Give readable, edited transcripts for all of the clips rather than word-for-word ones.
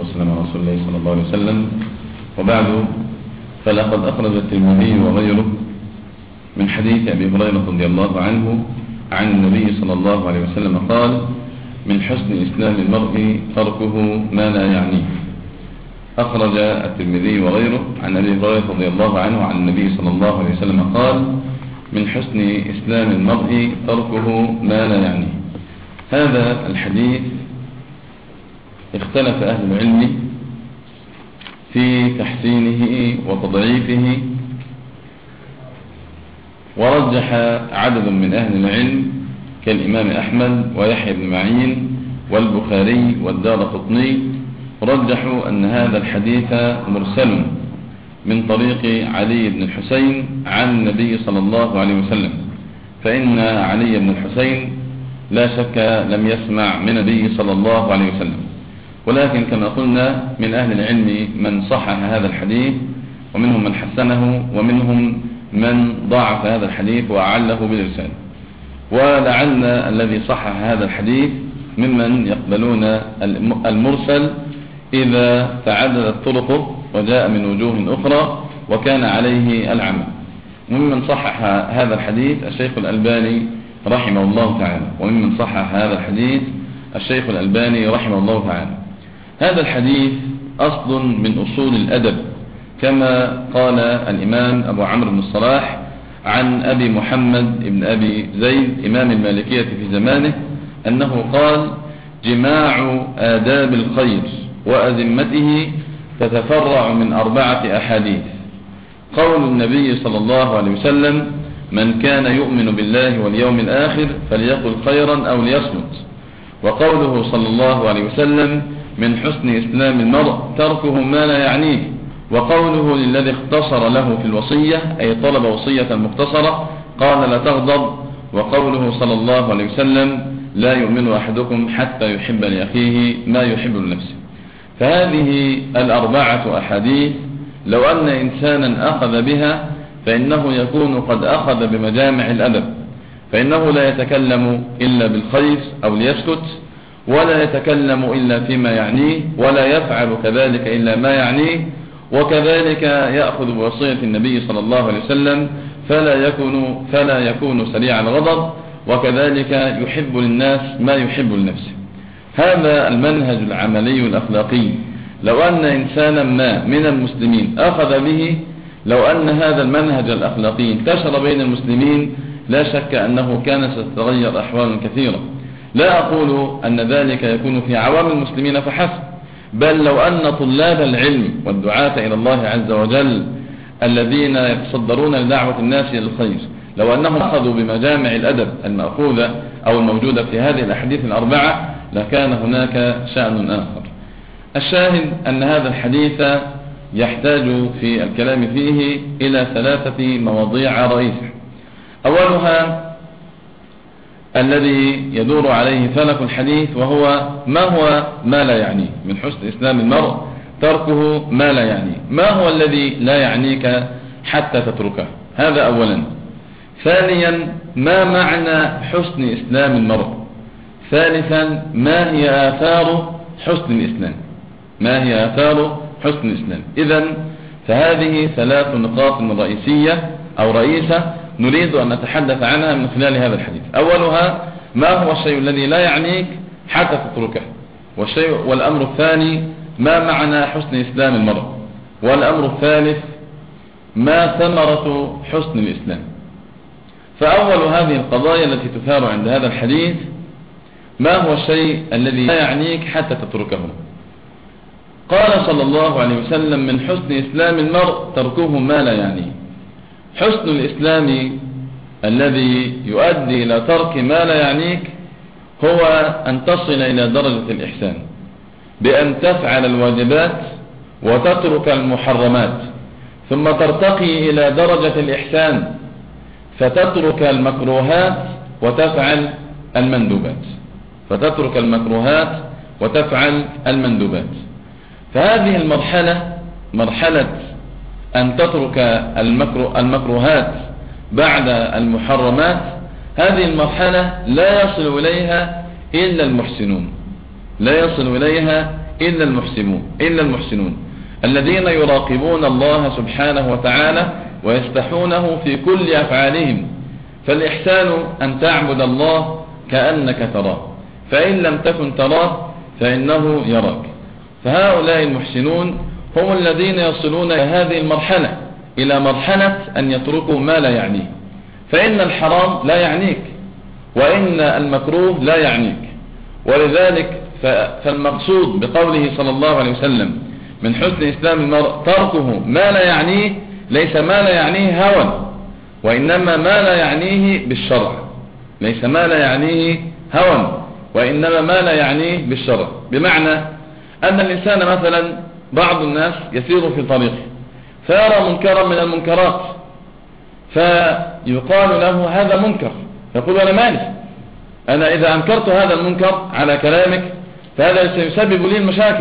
والسلام على رسول الله صلى الله عليه وسلم. وبعد، فلقد أخرج الترمذي وغيره من حديث أبي هريرة رضي الله عنه عن النبي صلى الله عليه وسلم قال: من حسن إسلام المرء تركه ما لا يعنيه. أخرج الترمذي وغيره عن أبي هريرة رضي الله عنه عن النبي صلى الله عليه وسلم قال: من حسن إسلام المرء تركه ما لا يعنيه. هذا الحديث اختلف أهل العلم في تحسينه وتضعيفه، ورجح عدد من أهل العلم كالإمام أحمد ويحيى بن معين والبخاري والدارقطني، رجحوا أن هذا الحديث مرسل من طريق علي بن الحسين عن النبي صلى الله عليه وسلم، فإن علي بن الحسين لا شك لم يسمع من النبي صلى الله عليه وسلم، ولكن كما قلنا من أهل العلم من صحح هذا الحديث، ومنهم من حسنه، ومنهم من ضعف هذا الحديث وأعله بالإرسال. ولعل الذي صحح هذا الحديث ممن يقبلون المرسل إذا تعددت طرقه وجاء من وجوه أخرى وكان عليه العمل. وممن صحح هذا الحديث الشيخ الألباني رحمه الله تعالى، وممن صحح هذا الحديث الشيخ الألباني رحمه الله تعالى. هذا الحديث أصل من أصول الأدب، كما قال الإمام أبو عمرو بن الصلاح عن أبي محمد بن أبي زيد إمام المالكية في زمانه أنه قال: جماع آداب الخير وأذمته تتفرع من 4 أحاديث. قول النبي صلى الله عليه وسلم: من كان يؤمن بالله واليوم الآخر فليقل خيرا أو ليصمت. وقوله صلى الله عليه وسلم: من حسن إسلام المرء تركه ما لا يعنيه. وقوله للذي اختصر له في الوصية، أي طلب وصية مختصرة، قال: لا تغضب. وقوله صلى الله عليه وسلم: لا يؤمن أحدكم حتى يحب لأخيه ما يحب لنفسه. فهذه 4 أحاديث لو أن إنسانا أخذ بها فإنه يكون قد أخذ بمجامع الأدب، فإنه لا يتكلم إلا بالخير أو ليسكت، ولا يتكلم إلا فيما يعنيه، ولا يفعل كذلك إلا ما يعنيه، وكذلك يأخذ بوصية النبي صلى الله عليه وسلم فلا يكون سريع الغضب، وكذلك يحب للناس ما يحب لنفسه. هذا المنهج العملي الأخلاقي لو أن إنسانا ما من المسلمين أخذ به، لو أن هذا المنهج الأخلاقي انتشر بين المسلمين، لا شك أنه كان ستتغير أحوال كثيرة. لا أقول أن ذلك يكون في عوام المسلمين فحسب، بل لو أن طلاب العلم والدعاة إلى الله عز وجل الذين يتصدرون لدعوة الناس إلى الخير، لو أنهم أخذوا بمجامع الأدب المأخوذة أو الموجودة في هذه الأحاديث 4 لكان هناك شأن آخر. الشاهد أن هذا الحديث يحتاج في الكلام فيه إلى 3 مواضيع رئيسة. أولها الذي يدور عليه فلك الحديث، وهو ما هو ما لا يعنيه. من حسن إسلام المرء تركه ما لا يعنيه. ما هو الذي لا يعنيك حتى تتركه؟ هذا أولا. ثانيا، ما معنى حسن إسلام المرء؟ ثالثا، ما هي آثار حسن الإسلام؟ ما هي آثار حسن الإسلام؟ إذن فهذه 3 نقاط رئيسية أو رئيسة نريد أن نتحدث عنها من خلال هذا الحديث. أولها ما هو الشيء الذي لا يعنيك حتى تتركه، والأمر الثاني ما معنى حسن إسلام المرء، والأمر الثالث ما ثمرة حسن الإسلام. فأول هذه القضايا التي تثار عند هذا الحديث: ما هو الشيء الذي لا يعنيك حتى تتركه؟ قال صلى الله عليه وسلم: من حسن إسلام المرء تركه ما لا يعنيه. حسن الإسلام الذي يؤدي إلى ترك ما لا يعنيك هو أن تصل إلى درجة الإحسان، بأن تفعل الواجبات وتترك المحرمات، ثم ترتقي إلى درجة الإحسان فتترك المكروهات وتفعل المندوبات، فتترك المكروهات وتفعل المندوبات. فهذه المرحلة، مرحلة أن تترك المكروهات بعد المحرمات، هذه المرحلة لا يصل إليها إلا المحسنون، لا يصل إليها إلا المحسنون الذين يراقبون الله سبحانه وتعالى ويسبحونه في كل أفعالهم. فالإحسان أن تعبد الله كأنك تراه، فإن لم تكن تراه فإنه يراك. فهؤلاء المحسنون هم الذين يصلون إلى هذه المرحلة، إلى مرحلة أن يتركوا ما لا يعنيه. فإن الحرام لا يعنيك، وإن المكروه لا يعنيك. ولذلك فالمقصود بقوله صلى الله عليه وسلم من حسن إسلام المرء تركه ما لا يعنيه، ليس ما لا يعنيه هوى، وإنما ما لا يعنيه بالشرع. ليس ما لا يعنيه هوى، وإنما ما لا يعنيه بالشرع. بمعنى أن الإنسان مثلا بعض الناس يسير في طريقه فيرى منكرا من المنكرات، فيقال له هذا منكر، يقول أنا مالي، أنا إذا أنكرت هذا المنكر على كلامك فهذا سيسبب لي المشاكل،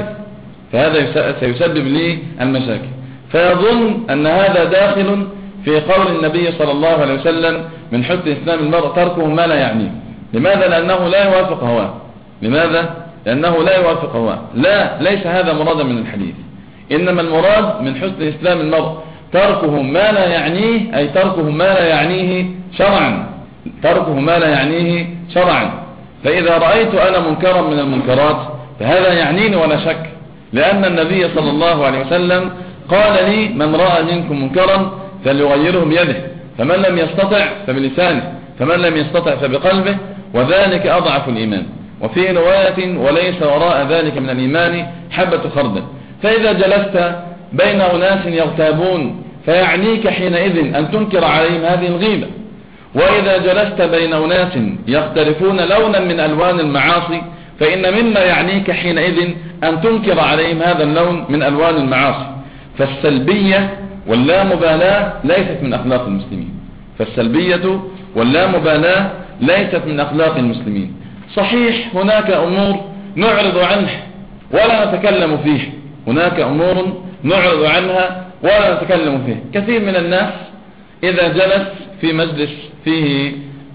فيظن أن هذا داخل في قول النبي صلى الله عليه وسلم من حسن إسلام المرء تركه ما لا يعنيه. لماذا؟ لأنه لا يوافق هواه. لماذا؟ لأنه لا يوافق هواه. لا، ليس هذا مرادا من الحديث، إنما المراد من حسن إسلام المرء تركه ما لا يعنيه، أي تركه ما لا يعنيه شرعا، تركه ما لا يعنيه شرعا. فإذا رأيت أنا منكرا من المنكرات فهذا يعنيني ولا شك، لأن النبي صلى الله عليه وسلم قال لي من رأى منكم منكرا فليغيره بيده، فمن لم يستطع فبلسانه، فمن لم يستطع فبقلبه، وذلك أضعف الإيمان. وفي رواية وليس وراء ذلك من الإيمان حبة خردل. فإذا جلست بين أناس يغتابون فيعنيك حينئذ أن تنكر عليهم هذه الغيبة، وإذا جلست بين أناس يقترفون لونا من ألوان المعاصي فإن مما يعنيك حينئذ أن تنكر عليهم هذا اللون من ألوان المعاصي. فالسلبية واللامبالاة ليست من أخلاق المسلمين، فالسلبية واللامبالاة ليست من أخلاق المسلمين. صحيح هناك أمور نعرض عنها ولا نتكلم فيه، هناك أمور نعرض عنها ولا نتكلم فيه. كثير من الناس إذا جلس في مجلس فيه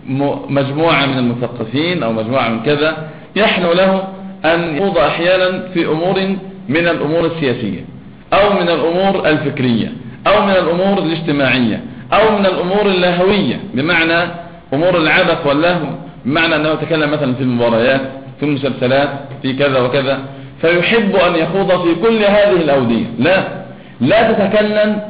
مجموعة من المثقفين أو مجموعة من كذا يحن له أن يخوض أحيانا في أمور من الأمور السياسية أو من الأمور الفكرية أو من الأمور الاجتماعية أو من الأمور اللهوية، بمعنى أمور العبث واللهو، بمعنى أنه يتكلم مثلا في المباريات، في المسلسلات، في كذا وكذا، فيحب أن يخوض في كل هذه الأودية. لا تتكلم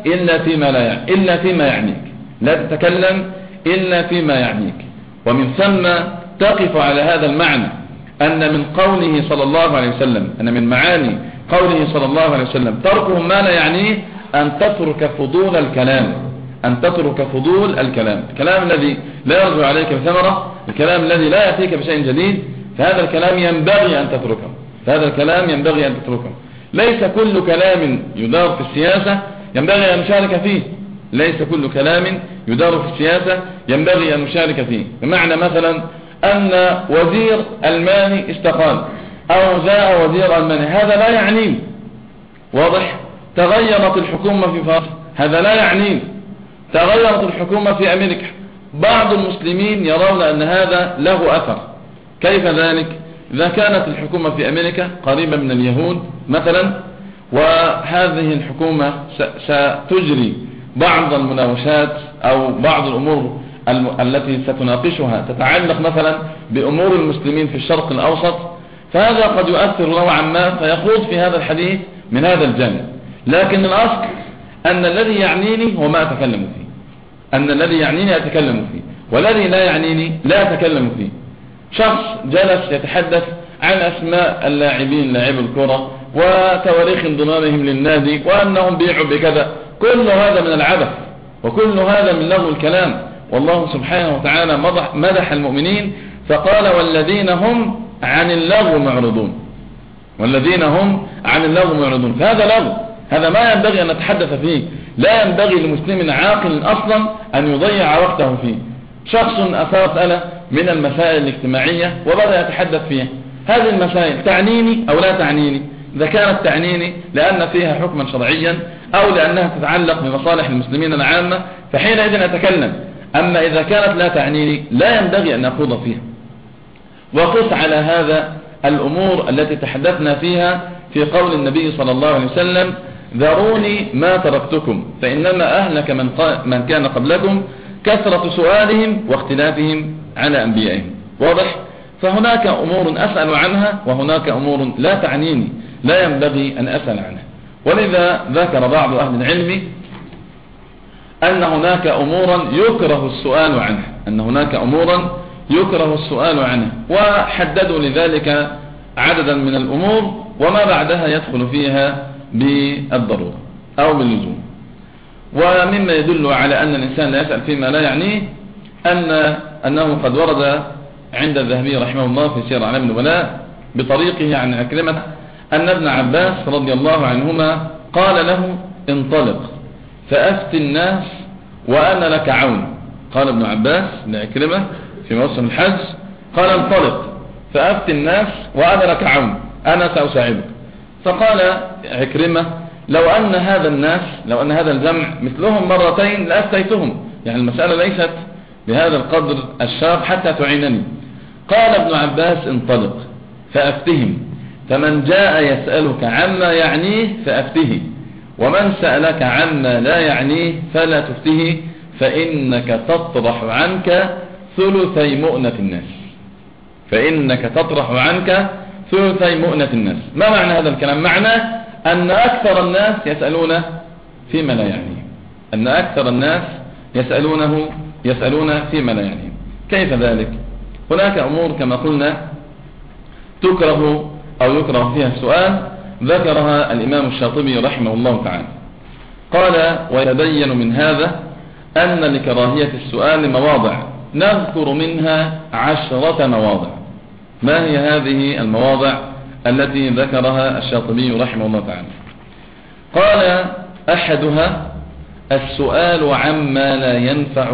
إلا فيما يعنيك، لا تتكلم إلا فيما يعنيك. ومن ثم تقف على هذا المعنى أن من قوله صلى الله عليه وسلم، أن من معاني قوله صلى الله عليه وسلم تركه ما لا يعنيه أن تترك فضول الكلام، أن تترك فضول الكلام، الكلام الذي لا يرجع عليك بثمرة، الكلام الذي لا يأتيك بشيء جديد، فهذا الكلام ينبغي أن تتركه، فهذا الكلام ينبغي أن تتركه. ليس كل كلام يدار في السياسة ينبغي أن نشارك فيه، ليس كل كلام يدار في السياسة ينبغي أن نشارك فيه. بمعنى مثلا أن وزير ألماني استقال أو جاء وزير ألماني، هذا لا يعنيني، واضح؟ تغيرت الحكومة في فرنسا، هذا لا يعنيني. تغيرت الحكومة في أمريكا، بعض المسلمين يرون أن هذا له أثر. كيف ذلك؟ إذا كانت الحكومة في أمريكا قريبة من اليهود مثلا، وهذه الحكومة ستجري بعض المناوشات أو بعض الأمور التي ستناقشها تتعلق مثلا بأمور المسلمين في الشرق الأوسط، فهذا قد يؤثر نوعا ما فيخوض في هذا الحديث من هذا الجانب. لكن الأصل أن الذي يعنيني هو ما أتكلم فيه، أن الذي يعنيني أتكلم فيه، والذي لا يعنيني لا أتكلم فيه. شخص جلس يتحدث عن أسماء اللاعبين لاعب الكرة وتواريخ انضمامهم للنادي وأنهم بيعوا بكذا، كل هذا من العبث وكل هذا من لغو الكلام. والله سبحانه وتعالى مدح المؤمنين فقال والذين هم عن اللغو معرضون، والذين هم عن اللغو معرضون. فهذا لغو، هذا ما ينبغي أن نتحدث فيه، لا ينبغي لمسلم عاقل أصلا أن يضيع وقته فيه. شخص أثار مسألة من المسائل الاجتماعية وبدأ يتحدث فيها، هذه المسائل تعنيني أو لا تعنيني؟ إذا كانت تعنيني لأن فيها حكما شرعيا أو لأنها تتعلق بمصالح المسلمين العامة فحينئذ أتكلم. أما إذا كانت لا تعنيني لا ينبغي أن أخوض فيها. وقس على هذا الأمور التي تحدثنا فيها في قول النبي صلى الله عليه وسلم: ذروني ما تركتكم فإنما أهلك من كان قبلكم كثرة سؤالهم واختلافهم على أنبيائهم. واضح؟ فهناك أمور أسأل عنها وهناك أمور لا تعنيني، لا ينبغي أن أسأل عنها. ولذا ذكر بعض أهل العلم أن هناك أمورا يكره السؤال عنها، وحددوا لذلك عددا من الأمور وما بعدها يدخل فيها بالضرورة أو باللزوم. ومما يدل على أن الإنسان لا يسأل فيما لا يعنيه أنه قد ورد عند الذهبي رحمه الله في سير أعلام النبلاء بطريقه عن عكرمة أن ابن عباس رضي الله عنهما قال له: انطلق فأفت الناس وأنا لك عون. قال ابن عباس لعكرمة في موسم الحج: قال انطلق فأفت الناس وأنا لك عون، أنا سأساعدك. فقال عكرمة: لو أن هذا الجمع مثلهم مرتين لأفتيتهم، يعني المسألة ليست بهذا القدر الشاب حتى تعينني. قال ابن عباس: انطلق فأفتهم، فمن جاء يسألك عما يعنيه فأفته، ومن سألك عما لا يعنيه فلا تفته، فإنك تطرح عنك ثلثي مؤنة الناس. ما معنى هذا الكلام؟ معناه أن أكثر الناس يسألون فيما لا يعنيه، يسألون فيما لا يعنيه. كيف ذلك؟ هناك أمور كما قلنا تكره أو يكره فيها السؤال، ذكرها الإمام الشاطبي رحمه الله تعالى. قال: ويتبين من هذا أن لكراهية السؤال مواضع، نذكر منها 10 مواضع. ما هي هذه المواضع التي ذكرها الشاطبي رحمه الله تعالى؟ قال: أحدها السؤال عما لا ينفع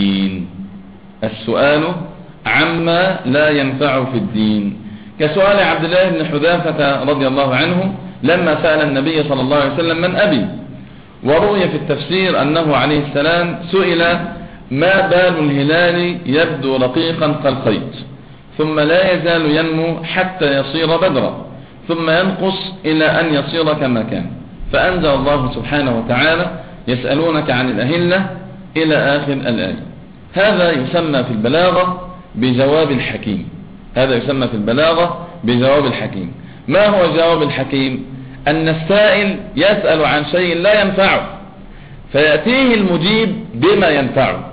في الدين، كسؤال عبد الله بن حذافة رضي الله عنه لما سأل النبي صلى الله عليه وسلم: من أبي؟ وروي في التفسير أنه عليه السلام سئل: ما بال الهلال يبدو رقيقا كالخيط ثم لا يزال ينمو حتى يصير بدرا ثم ينقص إلى أن يصير كما كان، فأنزل الله سبحانه وتعالى: يسألونك عن الأهلة إلى آخر الآية. هذا يسمى في البلاغة بجواب الحكيم. ما هو جواب الحكيم؟ أن السائل يسأل عن شيء لا ينفعه فيأتيه المجيب بما ينفعه.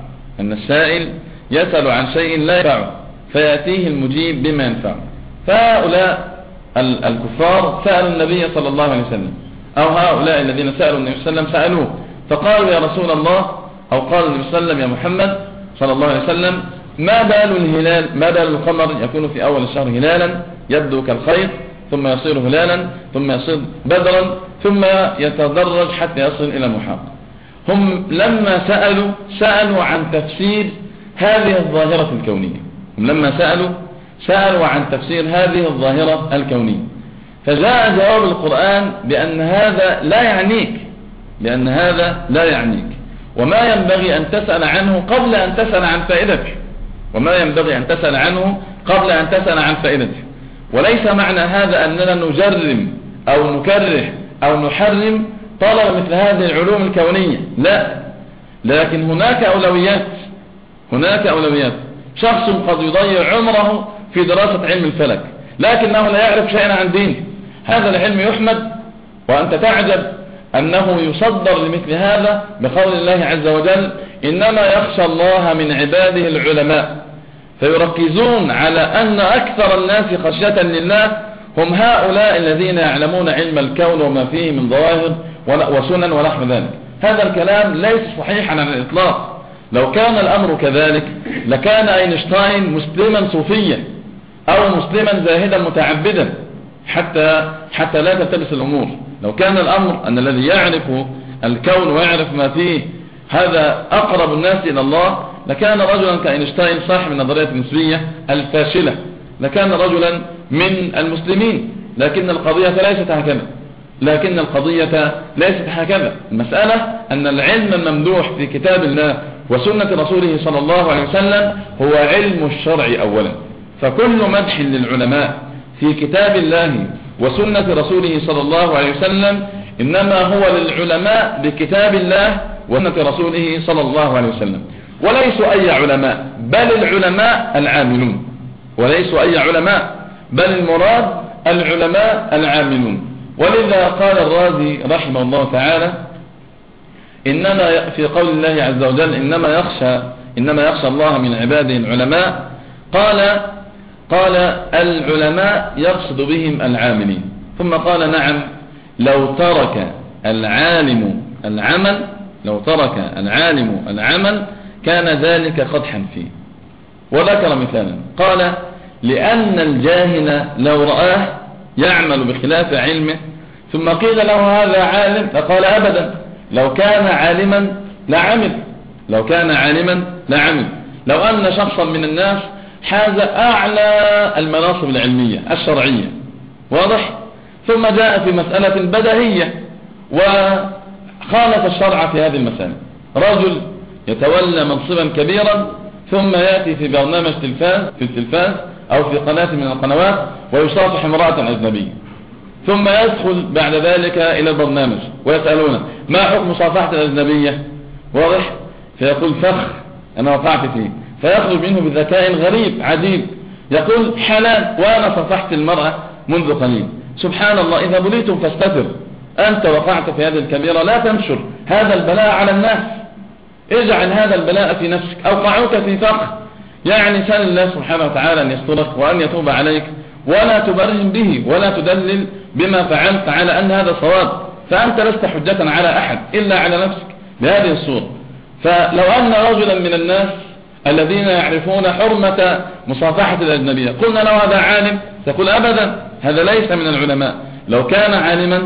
فهؤلاء الكفار سألوا النبي صلى الله عليه وسلم، أو هؤلاء الذين سألوا النبي صلى الله عليه وسلم سألوه فقالوا: يا رسول الله، أو قال النبي صلى الله عليه وسلم: يا محمد صلى الله عليه وسلم، ما بال القمر يكون في أول الشهر هلالا يبدو كالخيط ثم يصير هلالا ثم يصير بدرا ثم يتدرج حتى يصل إلى المحاق. هم لما سألوا عن تفسير هذه الظاهرة الكونية، فجاء جواب القرآن بأن هذا لا يعنيك، وما ينبغي أن تسأل عنه قبل أن تسأل عن فائدته. وليس معنى هذا أننا نجرم أو نكره أو نحرم طلب مثل هذه العلوم الكونية، لا، لكن هناك أولويات. شخص قد يضيع عمره في دراسة علم الفلك لكنه لا يعرف شيئا عن دينه، هذا العلم يحمد، وأنت تعجب أنه يصدر لمثل هذا بقول الله عز وجل: إنما يخشى الله من عباده العلماء، فيركزون على أن أكثر الناس خشية لله هم هؤلاء الذين يعلمون علم الكون وما فيه من ظواهر وسنن ونحو ذلك. هذا الكلام ليس صحيحا على الإطلاق. لو كان الأمر كذلك لكان أينشتاين مسلما صوفيا أو مسلما زاهدا متعبدا حتى لا تلتبس الأمور. لو كان الأمر أن الذي يعرف الكون ويعرف ما فيه هذا أقرب الناس إلى الله لكان رجلا كأينشتاين صاحب النظرية النسبية الفاشلة، لكان رجلا من المسلمين. لكن القضية ليست هكذا. المسألة أن العلم الممدوح في كتاب الله وسنة رسوله صلى الله عليه وسلم هو علم الشرع أولا. فكل مدح للعلماء في كتاب الله وسنة رسوله صلى الله عليه وسلم إنما هو للعلماء بكتاب الله وسنة رسوله صلى الله عليه وسلم، وليسوا أي علماء بل العلماء العاملون، وليسوا أي علماء بل المراد العلماء العاملون. ولذا قال الرازي رحمه الله تعالى إنما في قول الله عز وجل إنما يخشى الله من عباده العلماء، قال العلماء يقصد بهم العاملين، ثم قال نعم لو ترك العالم العمل كان ذلك قدحا فيه. وذكر مثالا قال لأن الجاهل لو رآه يعمل بخلاف علمه ثم قيل له هذا عالم فقال أبدا لو كان عالما لعمل. لو أن شخصا من الناس حاز أعلى المناصب العلمية الشرعية، واضح، ثم جاء في مسألة بديهية وخالف الشرع في هذه المسألة، رجل يتولى منصبا كبيرا ثم يأتي في برنامج في التلفاز أو في قناة من القنوات ويصافح امرأة أجنبية، ثم يدخل بعد ذلك إلى البرنامج ويسألونه ما حكم مصافحة الأجنبية، واضح، فيقول فخ أنا وقعت فيه، فيخرج منه بذكاء غريب عجيب يقول حلال وأنا صافحت المرأة منذ قليل. سبحان الله، إذا بليتم فاستتر، أنت وقعت في هذه الكبيرة لا تنشر هذا البلاء على الناس، اجعل هذا البلاء في نفسك، أوقعوك في فخ، يعني سأل الله سبحانه وتعالى أن يسترك وأن يتوب عليك، ولا تبرهن به ولا تدلل بما فعلت على أن هذا صواب، فأنت لست حجة على أحد إلا على نفسك بهذه الصورة. فلو أن رجلا من الناس الذين يعرفون حرمة مصافحة الأجنبية قلنا له هذا عالم، تقول أبدا هذا ليس من العلماء، لو كان عالما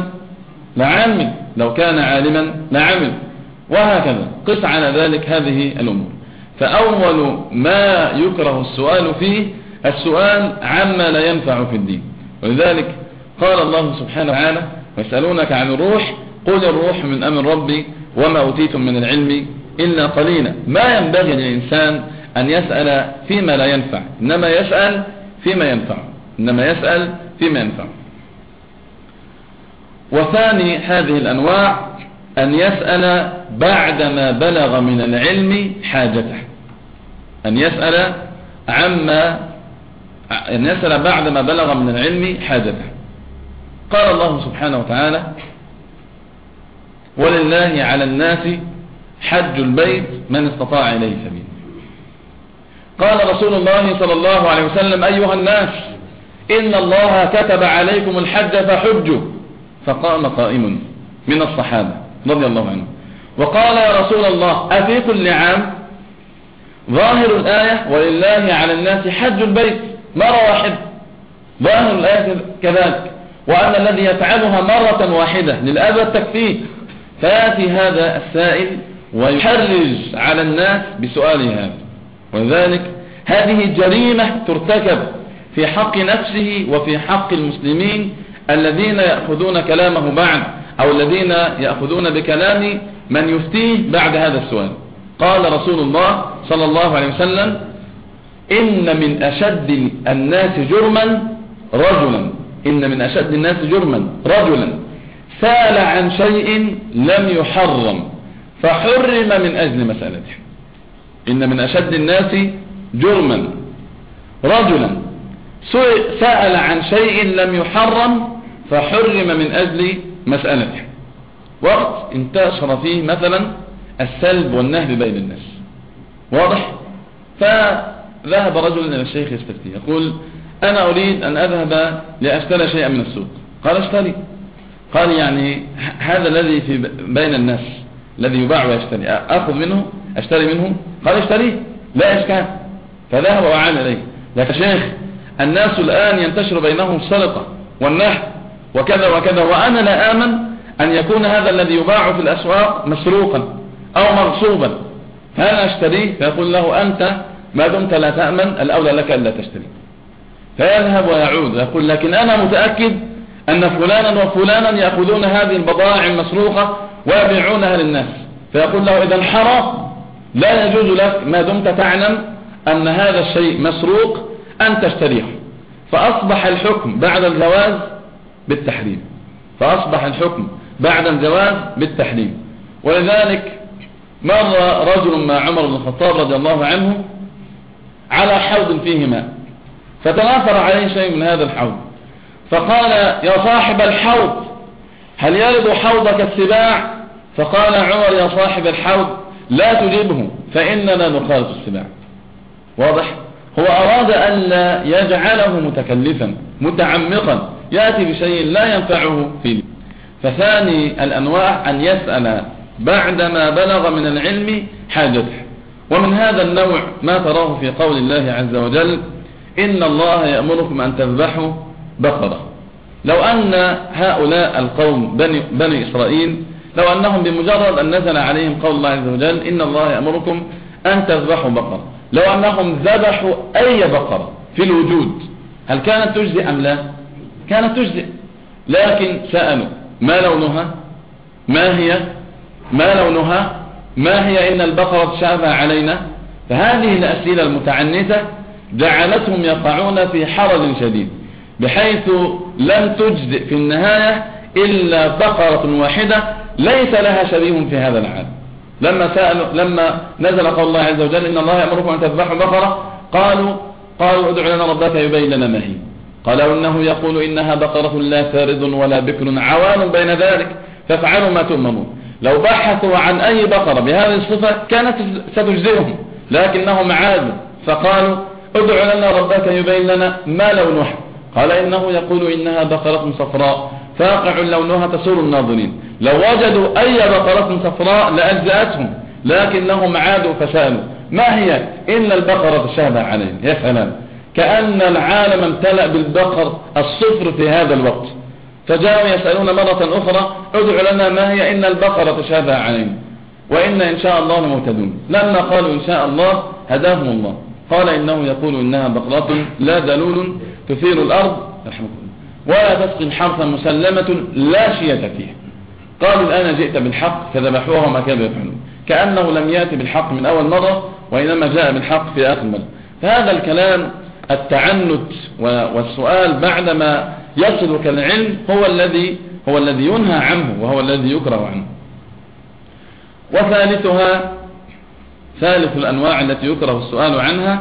لعمل، وهكذا قس على ذلك هذه الأمور. فأول ما يكره السؤال فيه السؤال عما لا ينفع في الدين، ولذلك قال الله سبحانه وتعالى ويسألونك عن الروح قل الروح من أمر ربي وما أوتيتم من العلم إلا قليلا. ما ينبغي للإنسان أن يسأل فيما لا ينفع، إنما يسأل فيما ينفع. وثاني هذه الأنواع أن يسأل بعدما بلغ من العلم حاجته، أن يسأل بعدما بلغ من العلم حاجته. قال الله سبحانه وتعالى ولله على الناس حج البيت من استطاع إليه سبيلا. قال رسول الله صلى الله عليه وسلم أيها الناس إن الله كتب عليكم الحج فحجوا، فقام قائم من الصحابة رضي الله عنهم وقال يا رسول الله أفي كل عام؟ ظاهر الآية ولله على الناس حج البيت مرة واحدة، ظاهر الآية كذلك، وأن الذي يفعلها مرة واحدة للأبد تكفيه. فيأتي هذا السائل ويحرج على الناس بسؤاله هذا، ولذلك هذه جريمة ترتكب في حق نفسه وفي حق المسلمين الذين يأخذون كلامه بعد، أو الذين يأخذون بكلام من يفتيه بعد هذا السؤال. قال رسول الله صلى الله عليه وسلم إن من أشد الناس جرما رجلا سأل عن شيء لم يحرم فحرم من أجل مسألته. إن من أشد الناس جرما رجلا سأل عن شيء لم يحرم فحرم من أجل مسألته. وقت انتشر فيه مثلا السلب والنهب بين الناس، واضح، فذهب رجل إلى الشيخ يستفتي يقول أنا أريد أن أذهب لأشتري شيئا من السوق. قال اشتري. قال يعني هذا الذي في بين الناس الذي يباع ويشتري أخذ منه أشتري منه؟ قال اشتريه لا إشكال. فذهب وعاد إليه لك شيخ الناس الآن ينتشر بينهم السرقة والنهب وكذا وكذا، وأنا لا آمن أن يكون هذا الذي يباع في الأسواق مسروقا أو مغصوبا، فأنا أشتريه. فيقول له أنت ما دمت لا تأمن الأولى لك ألا تشتري. فيذهب ويعود يقول لكن أنا متأكد أن فلانا وفلانا يأخذون هذه البضائع المسروقة ويبيعونها للناس. فيقول له إذا حرام، لا يجوز لك ما دمت تعلم أن هذا الشيء مسروق أن تشتريه. فأصبح الحكم بعد الجواز بالتحريم، فأصبح الحكم بعد الجواز بالتحريم. ولذلك مر رجل مع عمر بن الخطاب رضي الله عنه على حوض فيه ماء، فتناثر عليه شيء من هذا الحوض، فقال: يا صاحب الحوض هل يرد حوضك السباع؟ فقال عمر: يا صاحب الحوض لا تجبه فإننا نخالط السباع. واضح؟ هو أراد أن لا يجعله متكلفا متعمقا يأتي بشيء لا ينفعه فيه. فثاني الأنواع أن يسأل بعدما بلغ من العلم حاجته. ومن هذا النوع ما تراه في قول الله عز وجل: إن الله يأمركم أن تذبحوا بقرة. لو أن هؤلاء القوم بني إسرائيل لو أنهم بمجرد أن نزل عليهم قول الله عز وجل: إن الله يأمركم أن تذبحوا بقرة، لو أنهم ذبحوا أي بقرة في الوجود، هل كانت تجزئ أم لا؟ كانت تجزئ، لكن سألوا: ما لونها؟ ما هي؟ ما لونها؟ ما هي؟ إن البقرة تشابه علينا. فهذه الأسئلة المتعنتة جعلتهم يقعون في حرج شديد، بحيث لم تجزئ في النهاية إلا بقرة واحدة ليس لها شبيه في هذا العالم. لما نزل قول الله عز وجل: إن الله يأمركم أن تذبحوا بقرة، قالوا ادع لنا ربك يبين لنا ما هي. قالوا: إنه يقول إنها بقرة لا فارض ولا بكر عوان بين ذلك فافعلوا ما تؤمرون. لو بحثوا عن أي بقرة بهذه الصفة كانت ستجزئهم، لكنهم عادوا فقالوا: ادع لنا ربك يبين لنا ما لونها. قال: إنه يقول إنها بقرة صفراء فاقع لونها تسر الناظرين. لو وجدوا أي بقرة صفراء لأجزأتهم، لكنهم عادوا فسألوا: ما هي؟ إن البقرة تشابه علينا. يا سلام، كأن العالم امتلأ بالبقر الصفر في هذا الوقت. فجاءوا يسألون مرة أخرى: ادع لنا ما هي؟ إن البقرة تشابه علينا وإن إن شاء الله لمهتدون. لما قالوا إن شاء الله هداهم الله. قال: إنه يقول إنها بقرة لا ذلول تثير الأرض ولا تسقي حرثا مسلمة لا شية فيها. قالوا: الآن جئت بالحق، فذبحوها وما كانوا يفعلون. كأنه لم يأتي بالحق من أول مرة، وإنما جاء بالحق في آخر مرة. فهذا الكلام التعنت والسؤال بعدما يصلك العلم هو الذي ينهى عنه وهو الذي يكره عنه. وثالثها، ثالث الأنواع التي يكره السؤال عنها،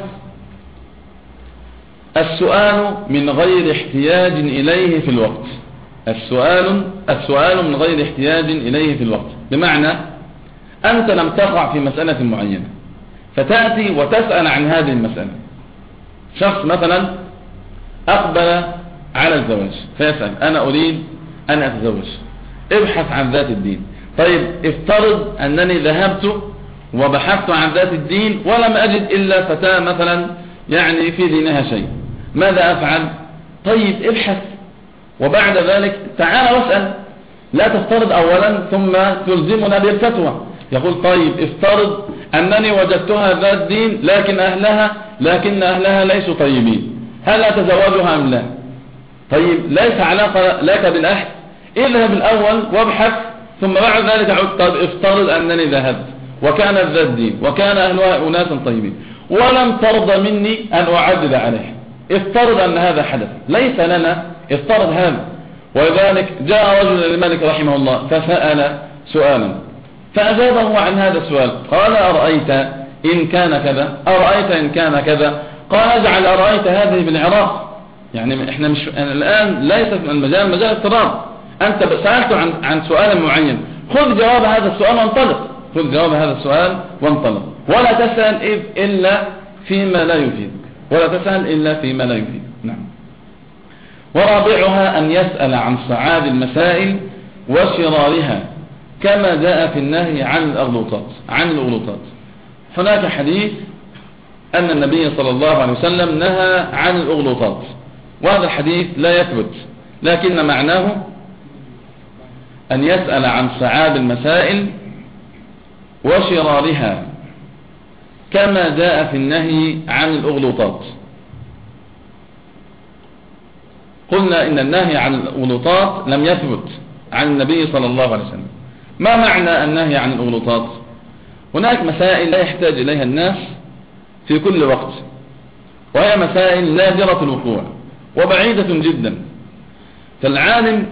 السؤال من غير احتياج إليه في الوقت. السؤال من غير احتياج إليه في الوقت، بمعنى أنت لم تقع في مسألة معينة فتأتي وتسأل عن هذه المسألة. شخص مثلا أقبل على الزواج فيسأل: أنا أريد أن أتزوج، ابحث عن ذات الدين. طيب، افترض أنني ذهبت وبحثت عن ذات الدين ولم أجد إلا فتاة مثلا يعني في دينها شيء، ماذا أفعل؟ طيب، ابحث وبعد ذلك تعال واسأل. لا تفترض أولا ثم تلزمنا بالفتوى. يقول: طيب، افترض أنني وجدتها ذات دين لكن أهلها ليسوا طيبين، هل أتزوجها أم لا؟ طيب، ليس علاقة لك بالأهل، اذهب الأول وابحث ثم بعد ذلك عد. طيب، افترض أنني ذهبت وكانت ذات دين وكان أهلها أناسا طيبين ولم ترضى مني أن أعدد عليها، افترض أن هذا حدث، ليس لنا، افترض هذا. ولذلك جاء رجل للملك رحمه الله فسأل سؤالا فأجابه عن هذا السؤال. قال: أرأيت إن كان كذا، أرأيت إن كان كذا. قال: اجعل أرأيت هذه بالعراق. يعني احنا مش الآن ليس مجال افتراض، أنت سألت عن سؤال معين، خذ جواب هذا السؤال وانطلق، خذ جواب هذا السؤال وانطلق، ولا تسأل إلا فيما لا يفيد، ولا تسأل إلا فيما لا يفيد. نعم. ورابعها أن يسأل عن صعاب المسائل وشرارها كما جاء في النهي عن الأغلوطات. هناك حديث أن النبي صلى الله عليه وسلم نهى عن الأغلوطات، وهذا الحديث لا يثبت، لكن معناه أن يسأل عن صعاب المسائل وشرارها كما جاء في النهي عن الأغلوطات. قلنا إن النهي عن الأغلوطات لم يثبت عن النبي صلى الله عليه وسلم. ما معنى النهي عن الأغلوطات؟ هناك مسائل لا يحتاج إليها الناس في كل وقت، وهي مسائل نادرة الوقوع وبعيدة جدا، فالعالم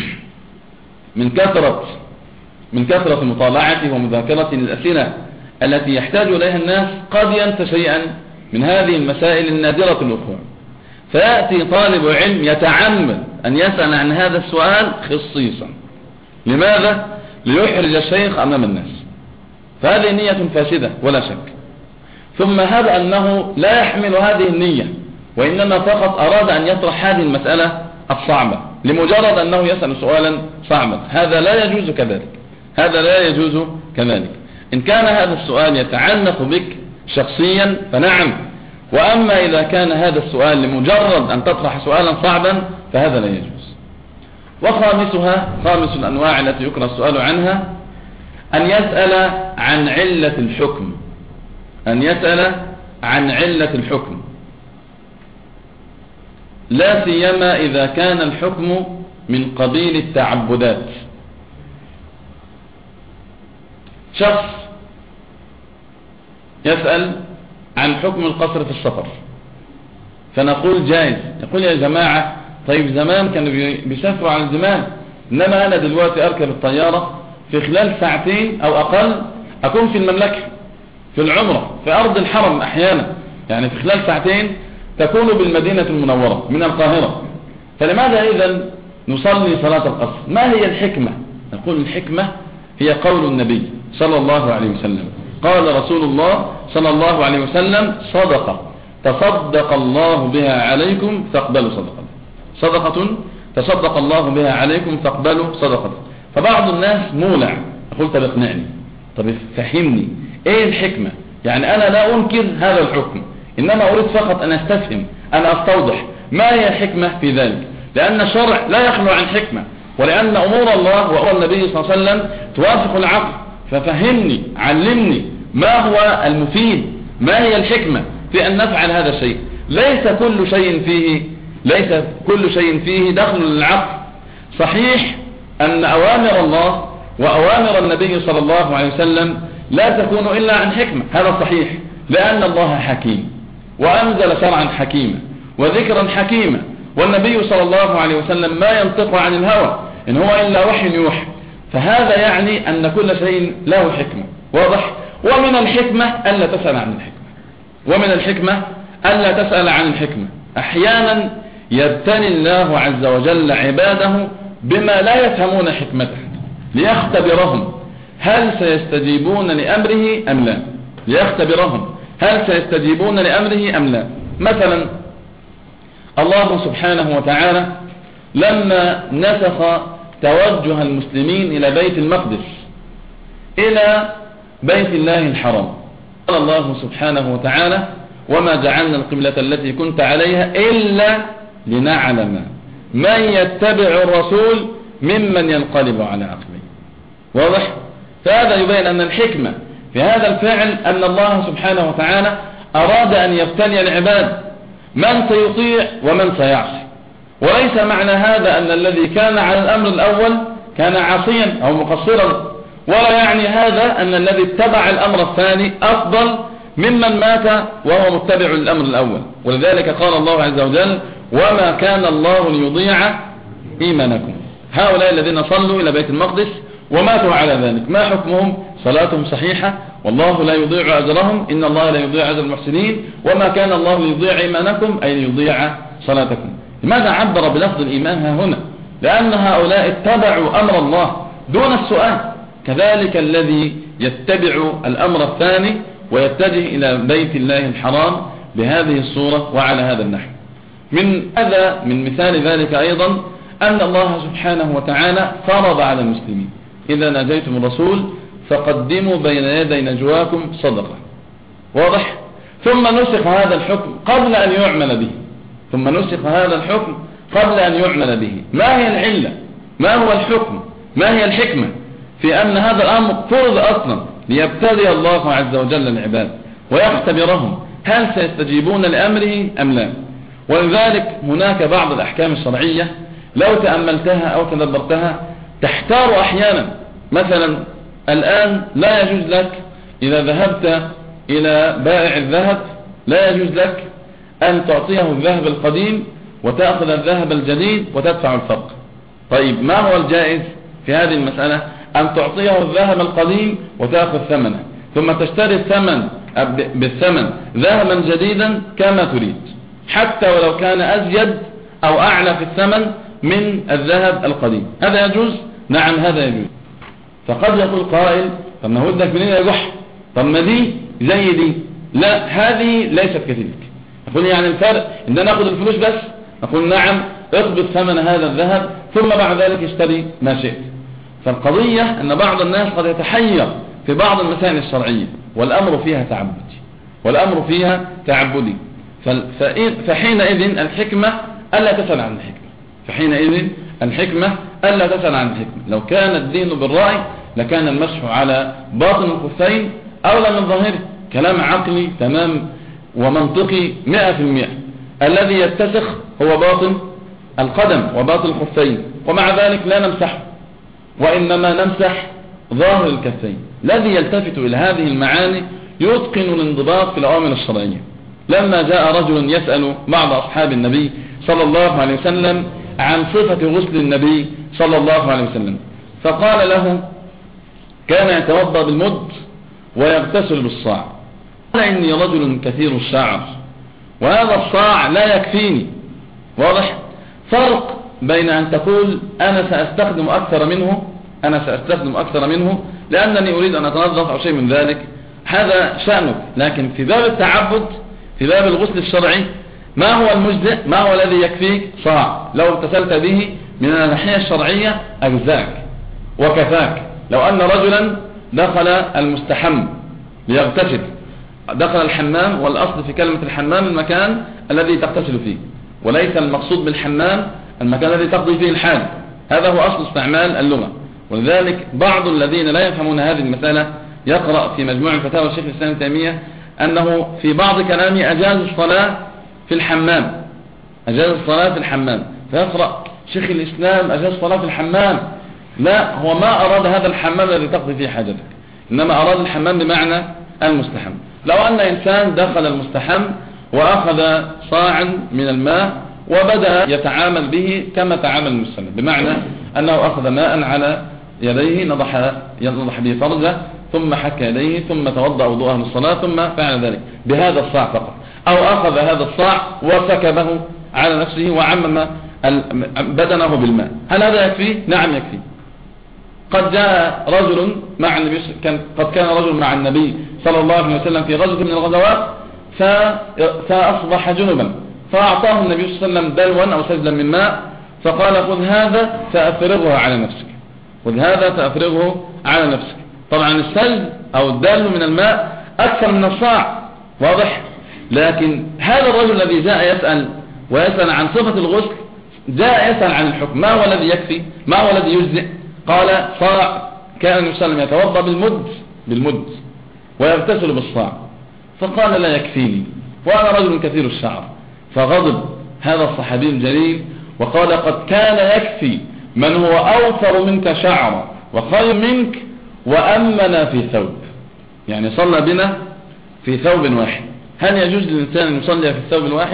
من كثرة مطالعته ومذاكرته للأسئلة التي يحتاج إليها الناس قد ينسى شيئا من هذه المسائل النادرة الوقوع، فيأتي طالب علم يتعمد أن يسأل عن هذا السؤال خصيصا. لماذا؟ ليحرج الشيخ أمام الناس. فهذه نية فاسدة ولا شك. ثم هذا أنه لا يحمل هذه النية، وإنما فقط أراد أن يطرح هذه المسألة الصعبة لمجرد أنه يسأل سؤالا صعبا. هذا لا يجوز كذلك، هذا لا يجوز كذلك. إن كان هذا السؤال يتعلق بك شخصيا فنعم، وأما إذا كان هذا السؤال لمجرد أن تطرح سؤالا صعبا فهذا لا يجوز. خامس الأنواع التي يكره السؤال عنها أن يسأل عن علة الحكم، أن يسأل عن علة الحكم، لا سيما إذا كان الحكم من قبيل التعبدات. شخص يسأل عن حكم القصر في السفر، فنقول جائز. يقول يا جماعة طيب زمان كانوا بيسافروا على الجمال، إنما أنا دلوقتي أركب الطيارة في خلال ساعتين أو أقل أكون في المملكة في العمرة في أرض الحرم أحيانا، يعني في خلال ساعتين تكون بالمدينة المنورة من القاهرة. فلماذا إذن نصلي صلاة القصر؟ ما هي الحكمة؟ نقول الحكمة هي قول النبي صلى الله عليه وسلم. قال رسول الله صلى الله عليه وسلم: صدقة تصدق الله بها عليكم فاقبلوا صدقة، صدقة تصدق الله بها عليكم فاقبلوا صدقة. فبعض الناس مولع، يقول طب اقنعني، طب فهمني ايه الحكمة؟ يعني انا لا انكر هذا الحكم، انما اريد فقط ان استفهم، ان استوضح ما هي الحكمة في ذلك، لان الشرع لا يخلو عن حكمة، ولان امور الله وامور النبي صلى الله عليه وسلم توافق العقل. ففهمني، علمني ما هو المفيد، ما هي الحكمة في ان نفعل هذا الشيء. ليس كل شيء فيه دخل للعقل. صحيح ان اوامر الله واوامر النبي صلى الله عليه وسلم لا تكون الا عن حكمة، هذا صحيح، لان الله حكيم وانزل شرعا حكيما وذكرا حكيما، والنبي صلى الله عليه وسلم ما ينطق عن الهوى ان هو الا وحي يوحى. فهذا يعني ان كل شيء له حكمة، واضح؟ ومن الحكمة الا تسأل عن الحكمة. احيانا يبتلي الله عز وجل عباده بما لا يفهمون حكمته ليختبرهم هل سيستجيبون لأمره أم لا. مثلا الله سبحانه وتعالى لما نسخ توجه المسلمين إلى بيت المقدس، إلى بيت الله الحرام، قال الله سبحانه وتعالى: وما جعلنا القبلة التي كنت عليها إلا لنعلم من يتبع الرسول ممن ينقلب على عقبيه. واضح؟ فهذا يبين أن الحكمة في هذا الفعل أن الله سبحانه وتعالى أراد أن يبتلي العباد من سيطيع ومن سيعصي، وليس معنى هذا أن الذي كان على الأمر الأول كان عاصيا أو مقصرا، ولا يعني هذا أن الذي اتبع الأمر الثاني أفضل ممن مات وهو متبع الأمر الأول. ولذلك قال الله عز وجل: وما كان الله ليضيع إيمانكم. هؤلاء الذين صلوا إلى بيت المقدس وماتوا على ذلك ما حكمهم؟ صلاتهم صحيحة، والله لا يضيع أجرهم، إن الله لا يضيع أجر المحسنين. وما كان الله ليضيع إيمانكم أي ليضيع صلاتكم. لماذا عبر بلفظ الإيمان ها هنا؟ لأن هؤلاء اتبعوا أمر الله دون السؤال. كذلك الذي يتبع الأمر الثاني ويتجه إلى بيت الله الحرام بهذه الصورة وعلى هذا النحو. من مثال ذلك أيضا أن الله سبحانه وتعالى فرض على المسلمين: إذا ناجيتم الرسول فقدموا بين يدي نجواكم صدقة. واضح؟ ثم نسخ هذا الحكم قبل أن يعمل به. ما هي العلة؟ ما هو الحكم؟ ما هي الحكمة في أن هذا الأمر فرض أصلا ليبتلي الله عز وجل العباد ويختبرهم هل سيستجيبون لأمره أم لا. ولذلك هناك بعض الأحكام الشرعية لو تأملتها أو تدبرتها تحتار أحيانا. مثلا الآن لا يجوز لك إذا ذهبت إلى بائع الذهب لا يجوز لك أن تعطيه الذهب القديم وتأخذ الذهب الجديد وتدفع الفرق. طيب ما هو الجائز في هذه المسألة؟ أن تعطيه الذهب القديم وتأخذ ثمنه، ثم تشتري الثمن بالثمن ذهبا جديدا كما تريد، حتى ولو كان أزيد أو أعلى في الثمن من الذهب القديم. هذا يجوز؟ نعم هذا يجوز. فقد يقول قائل طب ما ودك منين يا جح؟ طب ما دي زي دي. لا، هذه ليست كذلك. نقول يعني الفرق ان انا اخذ الفلوس بس؟ نقول نعم، اقبض ثمن هذا الذهب ثم بعد ذلك اشتري ما شئت. فالقضية ان بعض الناس قد يتحير في بعض المسائل الشرعية والامر فيها تعبدي، فحينئذ الحكمة الا تسأل عن الحكمة. لو كان الدين بالرأي لكان المسح على باطن الخفين أولى من ظاهره. كلام عقلي تمام ومنطقي 100%. الذي يتسخ هو باطن القدم وباطن الخفين، ومع ذلك لا نمسح، وإنما نمسح ظاهر الكفين. الذي يلتفت إلى هذه المعاني يتقن الانضباط في الأوامر الشرعية. لما جاء رجل يسأل بعض أصحاب النبي صلى الله عليه وسلم عن صفة غسل النبي صلى الله عليه وسلم، فقال له كان يتوضأ بالمد ويغتسل بالصاع. قال إني رجل كثير الشعر وهذا الصاع لا يكفيني. واضح؟ فرق بين أن تقول أنا سأستخدم أكثر منه لأنني أريد أن أتنظف أو شيء من ذلك، هذا شأنك. لكن في باب التعبد، في باب الغسل الشرعي، ما هو المجزئ؟ ما هو الذي يكفيك؟ صاع. لو اغتسلت به من الناحية الشرعية أجزاك وكفاك. لو أن رجلا دخل المستحم ليغتسل، دخل الحمام، والأصل في كلمة الحمام المكان الذي تغتسل فيه، وليس المقصود بالحمام المكان الذي تقضي فيه الحال. هذا هو أصل استعمال اللغة. ولذلك بعض الذين لا يفهمون هذه المسألة يقرأ في مجموع الفتاوى الشيخ الإسلام تيمية أنه في بعض كلامه أجاز الصلاة في الحمام، فيقرأ شيخ الإسلام أجاز الصلاة في الحمام. لا، هو ما أراد هذا الحمام الذي تقضي فيه حاجتك، إنما أراد الحمام بمعنى المستحم. لو أن إنسان دخل المستحم وأخذ صاعا من الماء وبدأ يتعامل به كما تعامل المسلم، بمعنى أنه أخذ ماء على يديه نضح به فرجه ثم حك يديه ثم توضأ وضوءه للصلاة ثم فعل ذلك بهذا الصاع فقط، أو أخذ هذا الصاع وسكبه على نفسه وعمم بدنه بالماء، هل هذا يكفي؟ نعم يكفي. قد جاء رجل مع النبي، قد كان رجل مع النبي صلى الله عليه وسلم في غزوة من الغزوات فأصبح جنبا، فأعطاه النبي صلى الله عليه وسلم دلوا أو سجلا من ماء، فقال خذ هذا فأفرغه على نفسك. طبعا السجل أو الدل من الماء أكثر من الصاع، واضح؟ لكن هذا الرجل الذي جاء يسأل عن صفة الغسل، جاء يسأل عن الحكم، ما هو الذي يكفي؟ ما هو الذي يجزئ؟ قال صاع. كان النبي صلى الله عليه وسلم يتوضأ بالمد ويغتسل بالصاع، فقال لا يكفيني وأنا رجل كثير الشعر. فغضب هذا الصحابي الجليل وقال قد كان يكفي من هو أوفر منك شعرا وخير منك وأمنا في ثوب، يعني صلى بنا في ثوب واحد. هل يجوز للإنسان أن يصلي في الثوب الواحد؟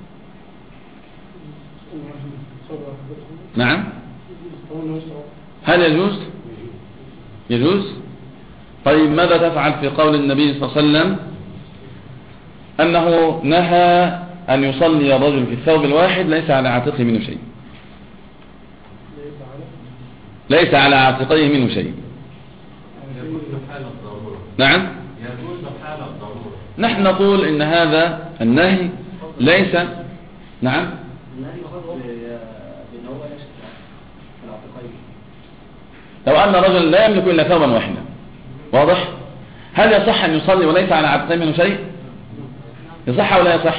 نعم. هل يجوز؟ طيب ماذا تفعل في قول النبي صلى الله عليه وسلم أنه نهى أن يصلي الرجل في الثوب الواحد ليس على عاتقه منه شيء؟ ليس على عاتقيه منه شيء. نعم. نحن نقول إن هذا النهي ليس. نعم. لو أن رجل لا يملك إلا ثوبا واحدا، واضح؟ هل يصح أن يصلي وليس على عاتقيه منه شيء؟ يصح ولا يصح؟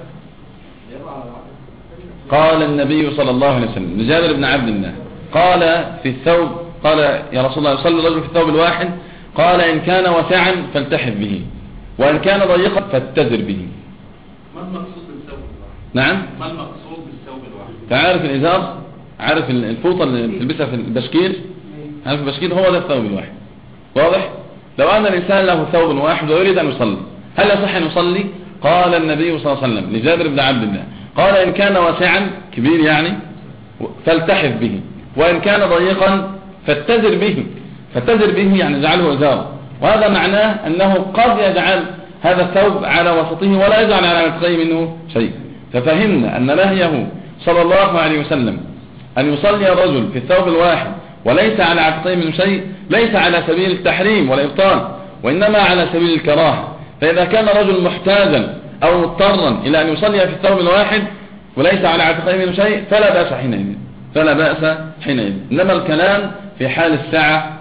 قال النبي صلى الله عليه وسلم لجابر بن عبد الله قال في الثوب، قال يا رسول الله يصلي الرجل في الثوب الواحد؟ قال إن كان واسعا فالتحف به وإن كان ضيقا فاتزر به. ما المقصود بالثوب الواحد؟ نعم. ما المقصود بالثوب الواحد؟ تعرف الإزار، عارف الفوطة اللي تلبسها في البشكير، عارف البشكير، هو ده الثوب الواحد، واضح؟ لو أن الإنسان له ثوب واحد ويريد أن يصلي هل يصح أن يصلي؟ قال النبي صلى الله عليه وسلم لجابر بن عبد الله قال إن كان واسعا كبير يعني فالتحف به وإن كان ضيقا فاتزر به يعني اجعله إزارا. وهذا معناه أنه قد يجعل هذا الثوب على وسطه ولا يجعل على عاتقيه منه شيء. ففهمنا أن نهيه صلى الله عليه وسلم أن يصلي الرجل في الثوب الواحد وليس على عاتقيه منه شيء ليس على سبيل التحريم والإبطال، وإنما على سبيل الكراهة. فإذا كان رجل محتاجا أو مضطرا إلى أن يصلي في الثوب الواحد وليس على عاتقيه منه شيء فلا بأس حينئذ. إنما الكلام في حال السعة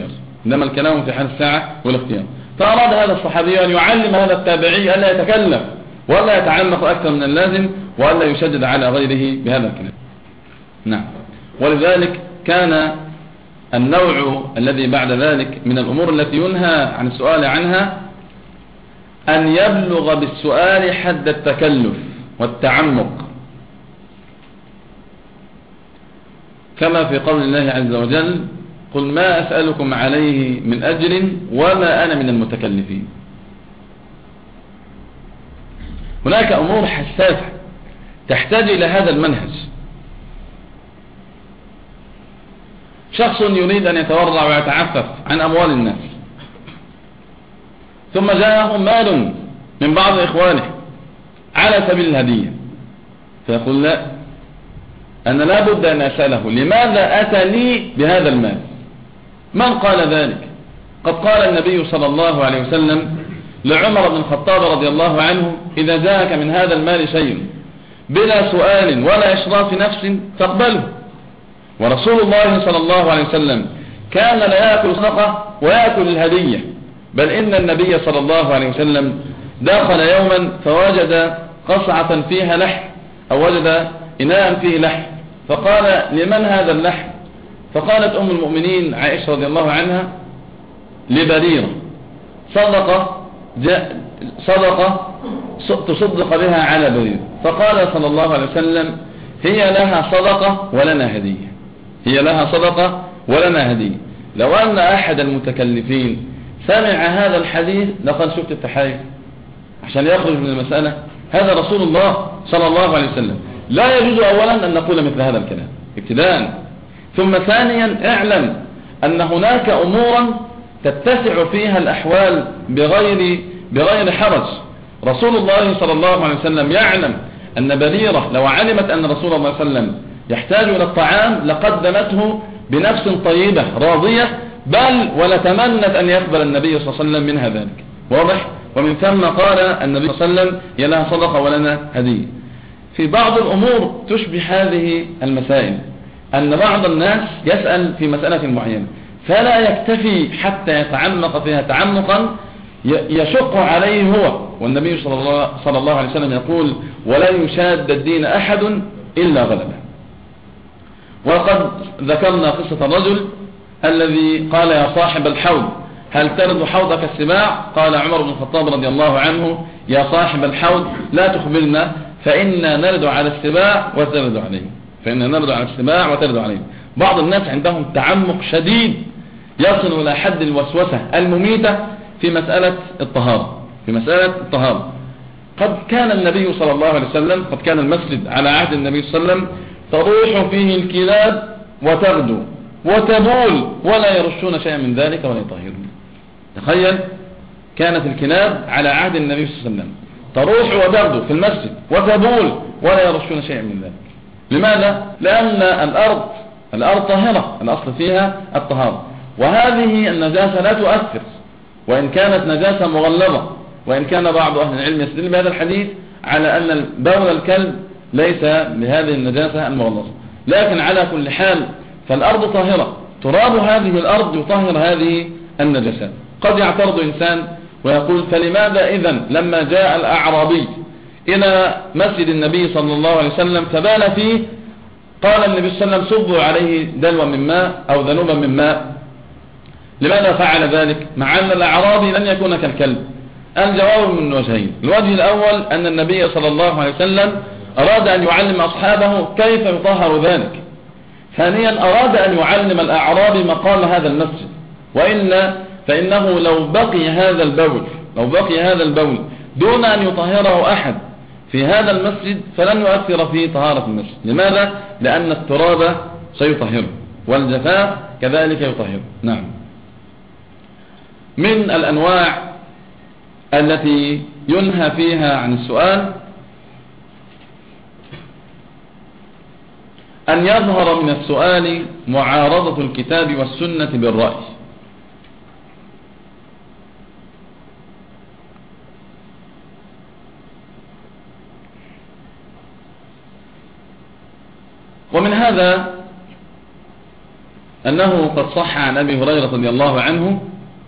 والاختيار. فأراد هذا الصحابي أن يعلم هذا التابعي ألا يتكلم ولا يتعمق أكثر من اللازم وألا يشدد على غيره بهذا الكلام. نعم. ولذلك كان النوع الذي بعد ذلك من الأمور التي ينهى عن السؤال عنها أن يبلغ بالسؤال حد التكلف والتعمق، كما في قول الله عز وجل: قل ما أسألكم عليه من أجر وما أنا من المتكلفين. هناك أمور حساسة تحتاج إلى هذا المنهج. شخص يريد أن يتورع ويتعفف عن أموال الناس، ثم جاءه مال من بعض إخوانه على سبيل الهدية، فيقول: لا، أنا لا بد أن أسأله لماذا أتى لي بهذا المال؟ من قال ذلك؟ قد قال النبي صلى الله عليه وسلم لعمر بن الخطاب رضي الله عنه: إذا جاءك من هذا المال شيء بلا سؤال ولا إشراف نفس فاقبله. ورسول الله صلى الله عليه وسلم كان لا يأكل صدقة ويأكل الهدية، بل إن النبي صلى الله عليه وسلم دخل يوما فوجد قصعة فيها لحم أو وجد إناء فيه لحم، فقال: لمن هذا اللحم؟ فقالت أم المؤمنين عائشة رضي الله عنها: لبريرة، صدقة تصدق بها على بريرة. فقال صلى الله عليه وسلم: هي لها صدقة ولنا هدية. لو أن أحد المتكلفين سمع هذا الحديث لقد شفت التحايل عشان يخرج من المسألة. هذا رسول الله صلى الله عليه وسلم. لا يجوز أولا أن نقول مثل هذا الكلام ابتداء، ثم ثانيا اعلم أن هناك أمورا تتسع فيها الأحوال بغير حرج. رسول الله صلى الله عليه وسلم يعلم أن بريرة لو علمت أن رسول الله صلى الله عليه وسلم يحتاج إلى الطعام لقدمته بنفس طيبة راضية، بل ولتمنت أن يقبل النبي صلى الله عليه وسلم منها ذلك. واضح؟ ومن ثم قال النبي صلى الله عليه وسلم: هي لها صدقة ولنا هدية. في بعض الأمور تشبه هذه المسائل أن بعض الناس يسأل في مسألة معينة فلا يكتفي حتى يتعمق فيها تعمقا يشق عليه هو، والنبي صلى الله عليه وسلم يقول: ولن يشاد الدين أحد إلا غلبه. وقد ذكرنا قصة الرجل الذي قال: يا صاحب الحوض هل ترد حوضك السباع؟ قال عمر بن الخطاب رضي الله عنه: يا صاحب الحوض لا تخبرنا فإنا نرد على السباع وترد عليه. بعض الناس عندهم تعمق شديد يصل إلى حد الوسوسة المميتة في مسألة الطهارة. قد كان النبي صلى الله عليه وسلم، قد كان المسجد على عهد النبي صلى الله عليه وسلم تروح فيه الكلاب وتغدو وتبول ولا يرشون شيئا من ذلك ولا يطهرون. تخيل، كانت الكلاب على عهد النبي صلى الله عليه وسلم تروح وتغدو في المسجد وتبول ولا يرشون شيئا من ذلك. لماذا؟ لأن الأرض طاهرة، الأصل فيها الطهارة، وهذه النجاسة لا تؤثر وإن كانت نجاسة مغلظة، وإن كان بعض أهل العلم يستدل بهذا الحديث على أن بول الكلب ليس بهذه النجاسة المغلظة. لكن على كل حال فالأرض طاهرة، تراب هذه الأرض يطهر هذه النجاسات. قد يعترض إنسان ويقول: فلماذا إذن لما جاء الأعرابي إلى مسجد النبي صلى الله عليه وسلم فبال فيه قال النبي صلى الله عليه وسلم: صبوا عليه دلوا من ماء أو ذنوبا من ماء؟ لماذا فعل ذلك مع أن الأعرابي لن يكون كالكلب؟ الجواب من وجهين. الوجه الأول أن النبي صلى الله عليه وسلم أراد أن يعلم أصحابه كيف يطهر ذلك. ثانيا أراد أن يعلم الأعرابي مقام هذا المسجد، وإلا فإنه لو بقي هذا البول دون أن يطهره أحد في هذا المسجد فلن يؤثر في طهارة المسجد. لماذا؟ لأن التراب سيطهره. والجفاف كذلك يطهر. نعم. من الأنواع التي ينهى فيها عن السؤال أن يظهر من السؤال معارضة الكتاب والسنة بالرأي. ومن هذا أنه قد صح عن أبي هريرة رضي الله عنه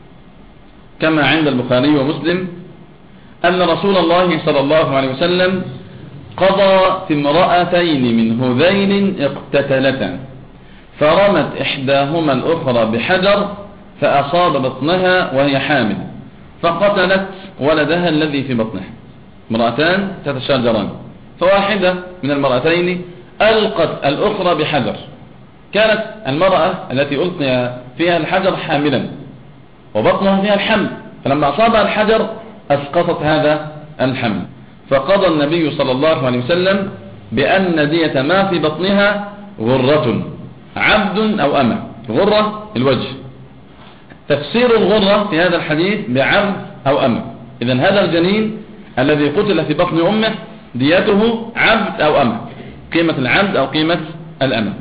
كما عند البخاري ومسلم أن رسول الله صلى الله عليه وسلم قضى في امرأتين من هذيل اقتتلتا فرمت إحداهما الأخرى بحجر فأصاب بطنها وهي حامل فقتلت ولدها الذي في بطنها. امرأتان تتشاجران، فواحدة من المرأتين ألقت الأخرى بحجر. كانت المرأة التي ألقي فيها الحجر حاملا وبطنها فيها الحمل، فلما أصابها الحجر أسقطت هذا الحمل. فقضى النبي صلى الله عليه وسلم بأن دية ما في بطنها غرة، عبد أو أمة. غرة الوجه، تفسير الغرة في هذا الحديث بعبد أو أمة. إذن هذا الجنين الذي قتل في بطن أمه ديته عبد أو أمة، قيمة العبد أو قيمة الأمة.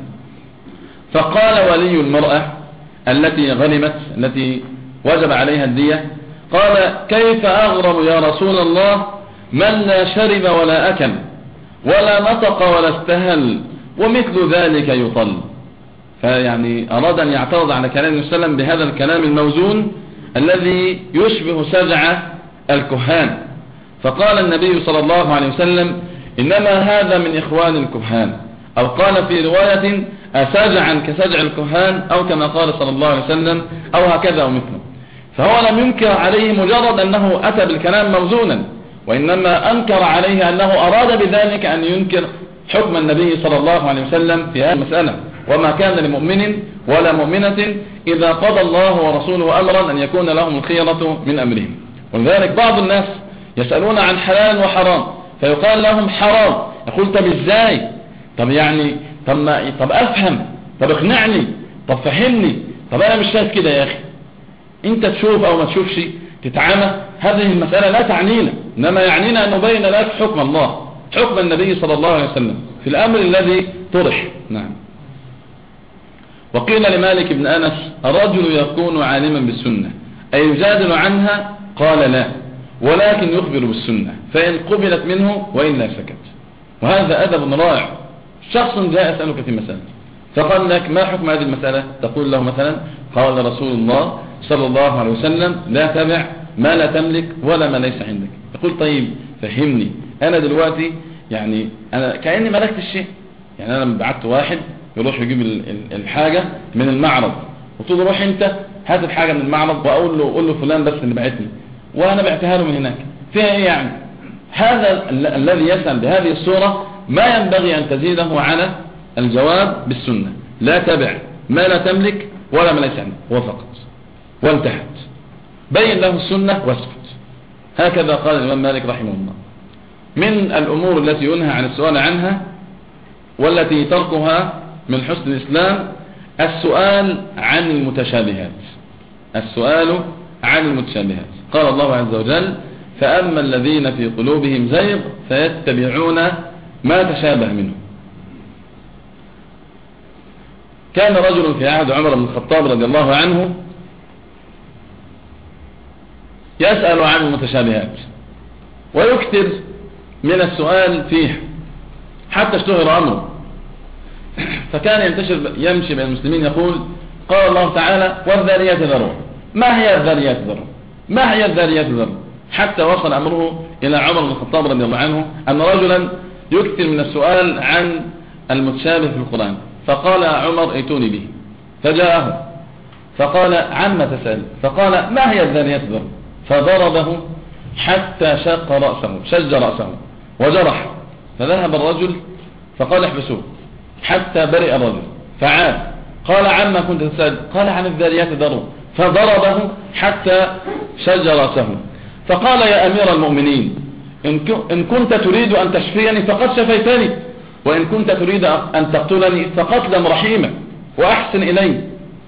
فقال ولي المرأة التي غنمت التي وجب عليها الدية قال كيف أغرم يا رسول الله من لا شرب ولا أكل ولا نطق ولا استهل ومثل ذلك يطل. فيعني أراد أن يعترض على كلام النبي صلى الله عليه وسلم بهذا الكلام الموزون الذي يشبه سجع الكهان. فقال النبي صلى الله عليه وسلم إنما هذا من إخوان الكهان، أو قال في رواية أسجعا كسجع الكهان، أو كما قال صلى الله عليه وسلم أو هكذا ومثله. فهو لم ينكر عليه مجرد أنه أتى بالكلام موزونا، وإنما أنكر عليه أنه أراد بذلك أن ينكر حكم النبي صلى الله عليه وسلم في هذه المسألة. وما كان لمؤمن ولا مؤمنة إذا قضى الله ورسوله أمرا أن يكون لهم الخيرة من أمرهم. ولذلك بعض الناس يسألون عن حلال وحرام فيقال لهم حرام، يقول طب إزاي؟ طب يعني طب أفهم، طب اقنعني، طب فهمني، طب أنا مش شايف كده يا أخي. أنت تشوف أو ما تشوفش تتعامى، هذه المسألة لا تعنينا، إنما يعنينا أن نبين لك حكم الله، حكم النبي صلى الله عليه وسلم في الأمر الذي طرح. نعم. وقيل لمالك بن أنس الرجل يكون عالما بالسنة أي يجادل عنها؟ قال لا، ولكن يخبر بالسنة فإن قبلت منه وإلا سكت. وهذا أدب رائع. شخص جاء يسألك في مسألة فقال لك ما حكم هذه المسألة؟ تقول له مثلا قال رسول الله صلى الله عليه وسلم لا تبع ما لا تملك ولا ما ليس عندك. يقول طيب فهمني، أنا دلوقتي يعني أنا كأني ملكت الشيء، يعني أنا بعت واحد يروح يجيب الحاجة من المعرض وتقول له روح أنت هات الحاجة من المعرض وأقول له قول له فلان بس اللي بعتني وأنا بعتها له من هناك، فيها إيه يعني؟ هذا الذي يسأل بهذه الصورة ما ينبغي أن تزيده على الجواب بالسنة، لا تبع ما لا تملك ولا ما ليس عندك، هو فقط وانتهت. بين له السنة واسكت. هكذا قال الإمام مالك رحمه الله. من الأمور التي ينهى عن السؤال عنها والتي تركها من حسن الإسلام السؤال عن المتشابهات. السؤال عن المتشابهات. قال الله عز وجل فأما الذين في قلوبهم زيغ فيتبعون ما تشابه منه. كان رجل في عهد عمر بن الخطاب رضي الله عنه يسأل عن المتشابهات ويكثر من السؤال فيه حتى اشتهر أمره. فكان يمشي بين المسلمين يقول قال الله تعالى والذاريات ذروا. ما هي الذاريات ذروا؟ ما هي الذاريات ذروا؟ حتى وصل أمره إلى عمر بن الخطاب رضي الله عنه أن رجلا يكثر من السؤال عن المتشابه في القرآن، فقال عمر ائتوني به، فجاءه فقال عما تسأل؟ فقال ما هي الذاريات ذروا؟ فضربه حتى شق رأسه، شج رأسه وجرح. فذهب الرجل فقال احبسوه حتى برئ الرجل، فعاد قال عما كنت تسأل؟ قال عن الذاريات ذروا، فضربه حتى شج رأسه. فقال يا أمير المؤمنين إن كنت تريد أن تشفيني فقد شفيتني، وإن كنت تريد أن تقتلني فقتلا رحيما. وأحسن إليه.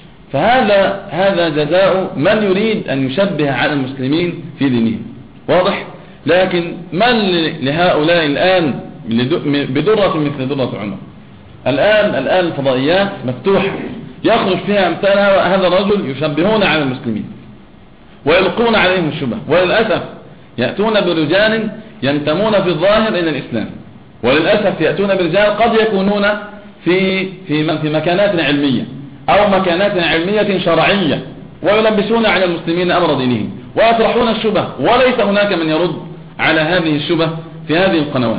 فهذا جزاء من يريد أن يشبه على المسلمين في دينهم، واضح؟ لكن من لهؤلاء الآن بدرة مثل درة عمر؟ الآن الفضائيات مفتوحة يخرج فيها أمثال هذا الرجل يشبهون على المسلمين ويلقون عليهم الشبه، وللأسف يأتون برجال ينتمون في الظاهر إلى الإسلام، وللأسف يأتون برجال قد يكونون في مكانات علمية أو مكانات علمية شرعية، ويلبسون على المسلمين أمر دينهم ويطرحون الشبه، وليس هناك من يرد على هذه الشبه في هذه القنوات،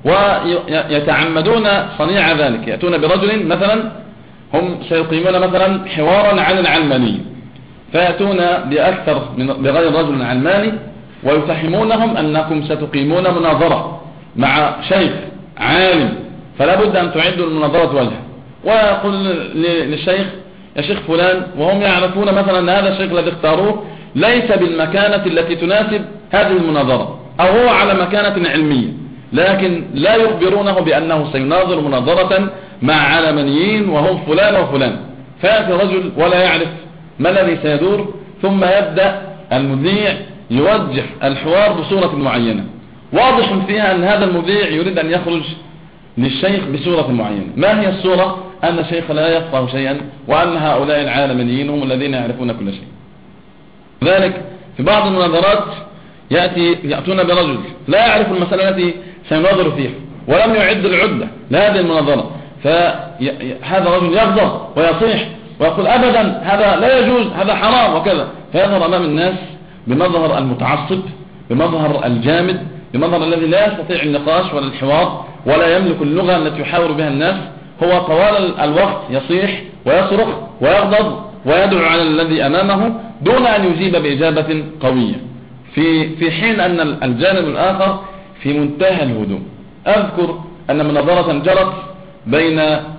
ويتعمدون صنيع ذلك. يأتون برجل مثلا هم سيقيمون مثلا حوارا عن العلمانية، فيأتون بغير رجل علماني ويفهمونهم أنكم ستقيمون مناظرة مع شيخ عالم، فلا بد أن تعدوا المناظرة وجهه، ويقول للشيخ يا شيخ فلان، وهم يعرفون مثلا أن هذا الشيخ الذي اختاروه ليس بالمكانة التي تناسب هذه المناظرة، أو هو على مكانة علمية، لكن لا يخبرونه بأنه سيناظر مناظرة مع علمانيين وهم فلان وفلان. فيأتي رجل ولا يعرف ما الذي سيدور، ثم يبدأ المذيع يوجه الحوار بصورة معينة، واضح فيها أن هذا المذيع يريد أن يخرج للشيخ بصورة معينة. ما هي الصورة؟ أن الشيخ لا يفقه شيئا، وأن هؤلاء العالمانيين هم الذين يعرفون كل شيء. ذلك في بعض المناظرات يأتون برجل لا يعرف المسألة التي سيناظر فيها ولم يعد العدة لهذه المناظرة، فهذا الرجل يغضب ويصيح ويقول أبدا هذا لا يجوز، هذا حرام وكذا، فيظهر أمام الناس بمظهر المتعصب، بمظهر الجامد، بمظهر الذي لا يستطيع النقاش ولا الحوار ولا يملك اللغة التي يحاور بها الناس. هو طوال الوقت يصيح ويصرخ ويغضب ويدعو على الذي أمامه دون أن يجيب بإجابة قوية، في حين أن الجانب الآخر في منتهى الهدوء. أذكر أن مناظرة جرت بين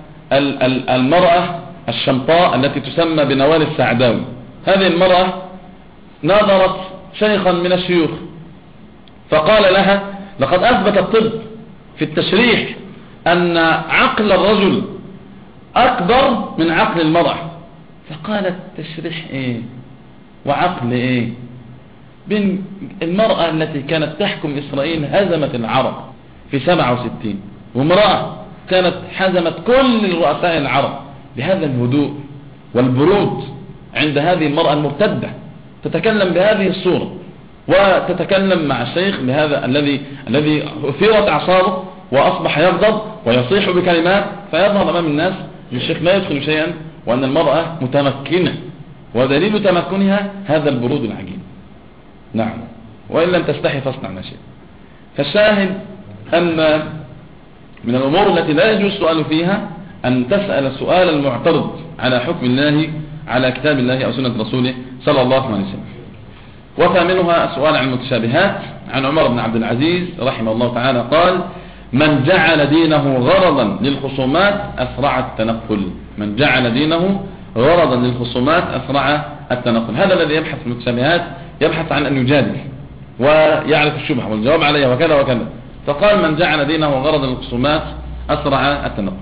المرأة الشمطاء التي تسمى بنوال السعداوي. هذه المرأة ناظرت شيخا من الشيوخ، فقال لها لقد أثبت الطب في التشريح أن عقل الرجل أكبر من عقل المرأة. فقالت تشريح إيه وعقل إيه؟ بين المرأة التي كانت تحكم إسرائيل هزمت العرب في 67، وامرأة كانت حزمت كل الرؤساء العرب. بهذا الهدوء والبرود عند هذه المرأة المرتدة تتكلم بهذه الصورة، وتتكلم مع الشيخ بهذا الذي أثيرت أعصابه وأصبح يغضب ويصيح بكلمات، فيظهر أمام الناس أن الشيخ لا يدخل شيئا وأن المرأة متمكنة، ودليل تمكنها هذا البرود العجيب. نعم، وإن لم تستحي فاصنع ما شئت. فالشاهد أن من الأمور التي لا يجوز السؤال فيها أن تسأل سؤال المعترض على حكم الله، على كتاب الله أو سنة رسوله صلى الله عليه وسلم. وثامنها السؤال عن المتشابهات. عن عمر بن عبد العزيز رحمه الله تعالى قال: من جعل دينه غرضا للخصومات أسرع التنقل. من جعل دينه غرضا للخصومات أسرع التنقل. هذا الذي يبحث في المتشابهات يبحث عن أن يجادل ويعرف الشبهة والجواب عليها وكذا وكذا. فقال من جعل دينه غرضا للخصومات أسرع التنقل.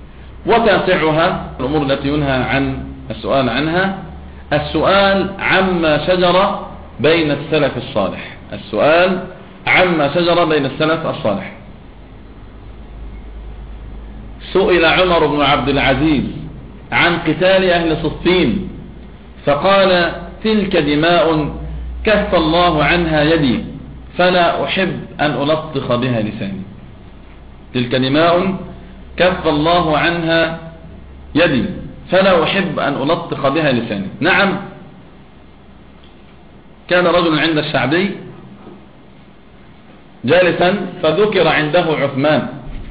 وتاسعها الأمور التي ينهى عن السؤال عنها السؤال عما شجر بين السلف الصالح. السؤال عما شجر بين السلف الصالح. سئل عمر بن عبد العزيز عن قتال أهل صفين فقال: تلك دماء كف الله عنها يدي فلا أحب أن ألطخ بها لساني. تلك دماء كف الله عنها يدي فلا أحب أن ألطخ بها لساني. نعم، كان رجل عند الشعبي جالسا فذكر عنده عثمان،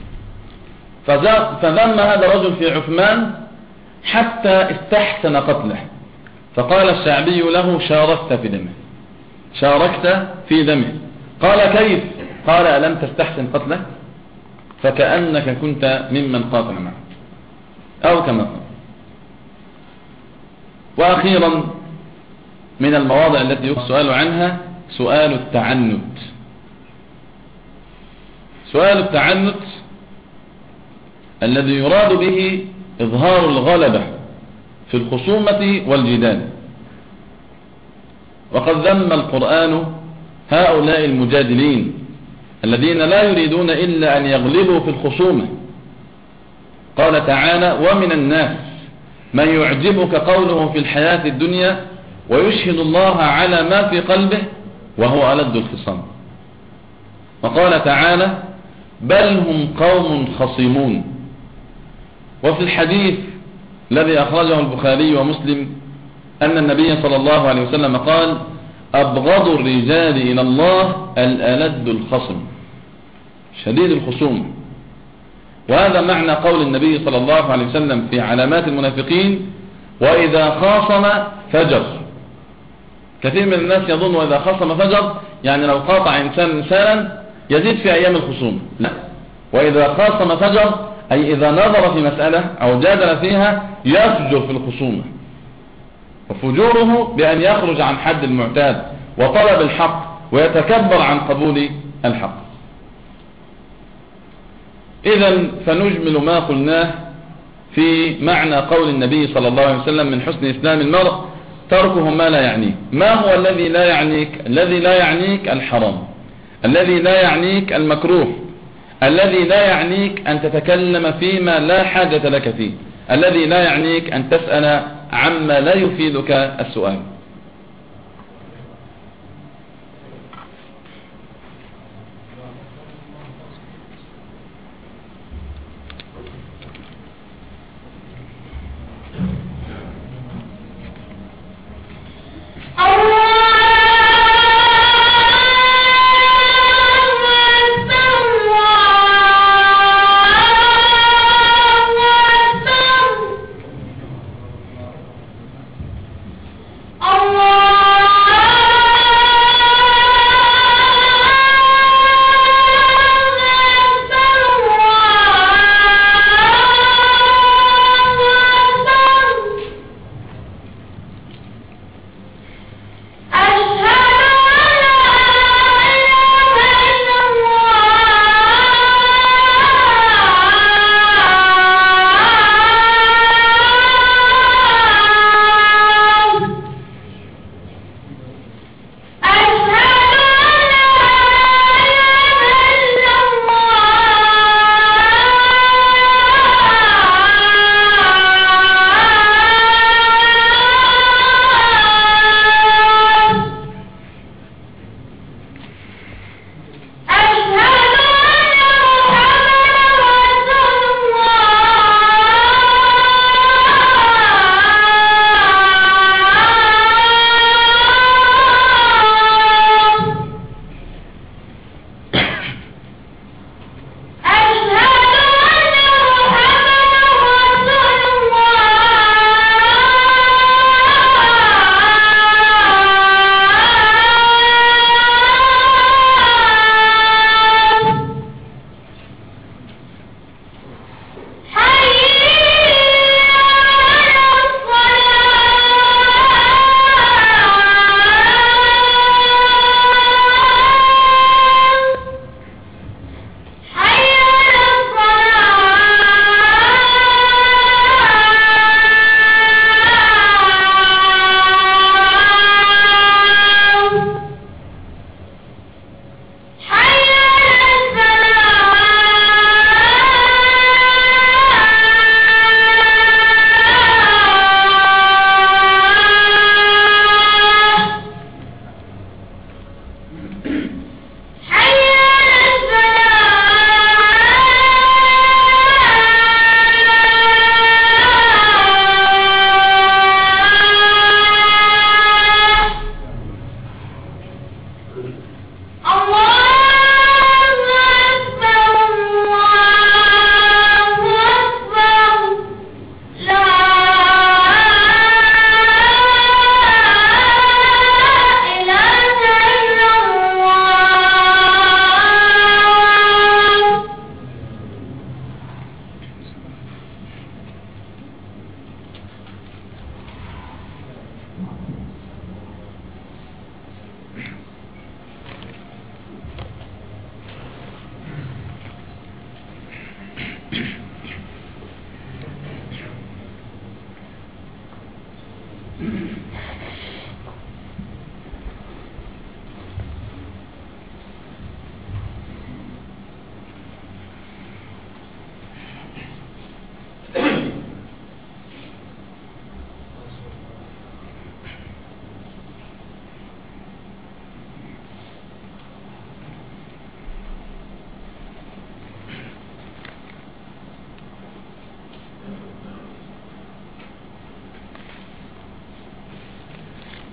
فذم هذا الرجل في عثمان حتى استحسن قتله، فقال الشعبي له: شاركت في دمه، شاركت في دمه. قال: كيف؟ قال: ألم تستحسن قتله؟ فكأنك كنت ممن قاتل معه، أو كما قال. وأخيرا من المواضع التي يسأل عنها سؤال التعنت. سؤال التعنت الذي يراد به إظهار الغلبة في الخصومة والجدال. وقد ذم القرآن هؤلاء المجادلين الذين لا يريدون إلا أن يغلبوا في الخصومة. قال تعالى: ومن الناس من يعجبك قوله في الحياة الدنيا ويشهد الله على ما في قلبه وهو ألد الخصام. وقال تعالى: بل هم قوم خصيمون. وفي الحديث الذي أخرجه البخاري ومسلم أن النبي صلى الله عليه وسلم قال: أبغض الرجال إلى الله الألد الخصم، شديد الخصوم. وهذا معنى قول النبي صلى الله عليه وسلم في علامات المنافقين: وإذا خاصم فجر. كثير من الناس يظن وإذا خاصم فجر يعني لو قاطع إنسانا يزيد في أيام الخصوم. لا، وإذا خاصم فجر أي إذا نظر في مسألة أو جادل فيها يفجر في الخصومة، وفجوره بأن يخرج عن حد المعتاد وطلب الحق ويتكبر عن قبول الحق. إذن فنجمل ما قلناه في معنى قول النبي صلى الله عليه وسلم: من حسن إسلام المرء تركه ما لا يعنيه. ما هو الذي لا يعنيك؟ الذي لا يعنيك الحرام، الذي لا يعنيك المكروه، الذي لا يعنيك أن تتكلم فيما لا حاجة لك فيه، الذي لا يعنيك أن تسأل عما لا يفيدك السؤال.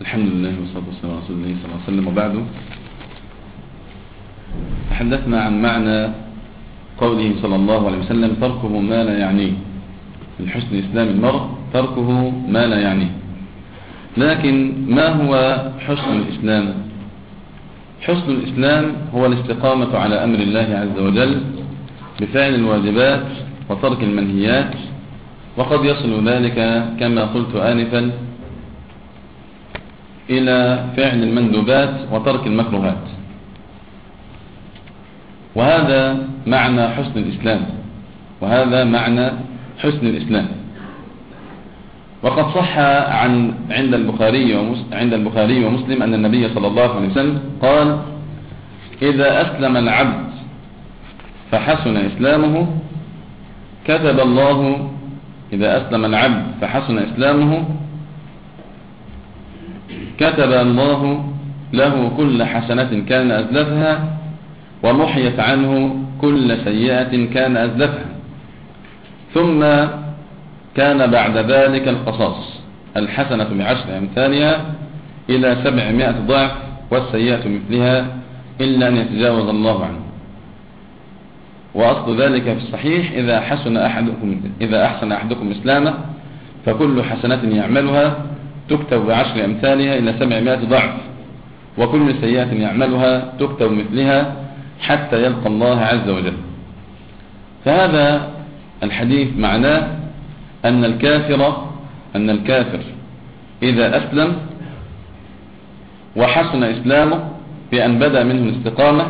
الحمد لله والصلاة والسلام على رسول الله صلى الله عليه وسلم. وبعد، تحدثنا عن معنى قوله صلى الله عليه وسلم: تركه ما لا يعنيه. من حسن إسلام المرء تركه ما لا يعنيه. لكن ما هو حسن الإسلام؟ حسن الإسلام هو الاستقامة على أمر الله عز وجل بفعل الواجبات وترك المنهيات، وقد يصل ذلك كما قلت آنفا إلى فعل المندوبات وترك المكروهات. وهذا معنى حسن الإسلام، وهذا معنى حسن الإسلام. وقد صح عند البخاري ومسلم أن النبي صلى الله عليه وسلم قال: إذا أسلم العبد فحسن إسلامه كتب الله إذا أسلم العبد فحسن إسلامه كتب الله له كل حسنة كان أزلفها ومحيت عنه كل سيئة كان أزلفها. ثم كان بعد ذلك القصاص، الحسنة بعشر أمثالها إلى 700 ضعف، والسيئة مثلها إلا أن يتجاوز الله عنه. وأصل ذلك في الصحيح: إذا أحسن أحدكم إسلامه فكل حسنة يعملها تكتب بعشر أمثالها إلى 700 ضعف، وكل سيئة يعملها تكتب مثلها حتى يلقى الله عز وجل. فهذا الحديث معناه أن الكافر إذا أسلم وحسن إسلامه بأن بدأ منه الاستقامة،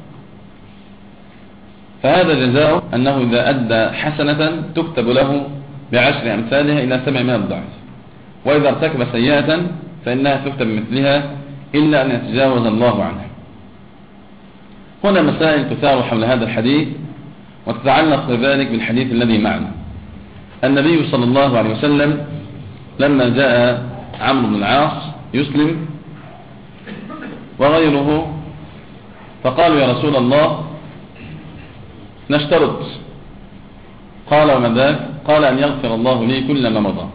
فهذا جزاؤه أنه إذا أدى حسنة تكتب له بعشر أمثالها إلى 700 ضعف، وإذا ارتكب سيئة فإنها تكتب مثلها إلا أن يتجاوز الله عنها. هنا مسائل تثار حول هذا الحديث وتتعلق بذلك بالحديث الذي معنا. النبي صلى الله عليه وسلم لما جاء عمرو بن العاص يسلم وغيره فقالوا: يا رسول الله نشترط. قال: وما ذاك؟ قال: أن يغفر الله لي كل ما مضى.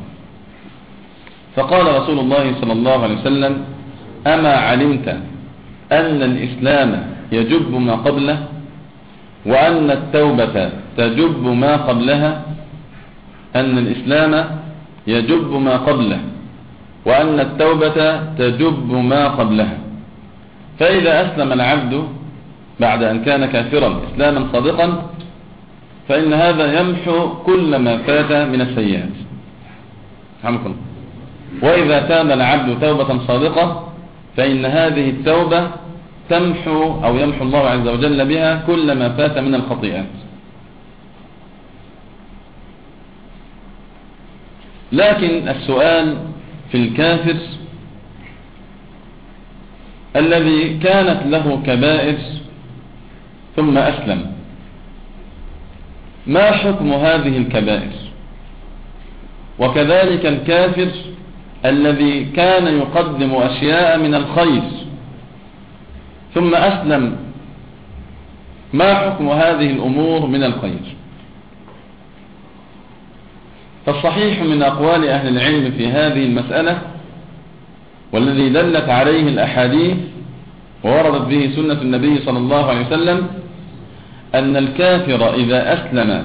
فقال رسول الله صلى الله عليه وسلم: أما علمت أن الإسلام يجب ما قبله، وأن التوبة تجب ما قبلها؟ أن الإسلام يجب ما قبله، وأن التوبة تجب ما قبلها. فإذا أسلم العبد بعد أن كان كافرا إسلاما صادقا فإن هذا يمحو كل ما فات من السيئات. وإذا تاب العبد توبة صادقة فإن هذه التوبة يمحو الله عز وجل بها كل ما فات من الخطيئات. لكن السؤال في الكافر الذي كانت له كبائر ثم أسلم، ما حكم هذه الكبائر؟ وكذلك الكافر الذي كان يقدم أشياء من الخير ثم أسلم، ما حكم هذه الأمور من الخير؟ فالصحيح من أقوال أهل العلم في هذه المسألة، والذي دلت عليه الأحاديث ووردت به سنة النبي صلى الله عليه وسلم، أن الكافر إذا أسلم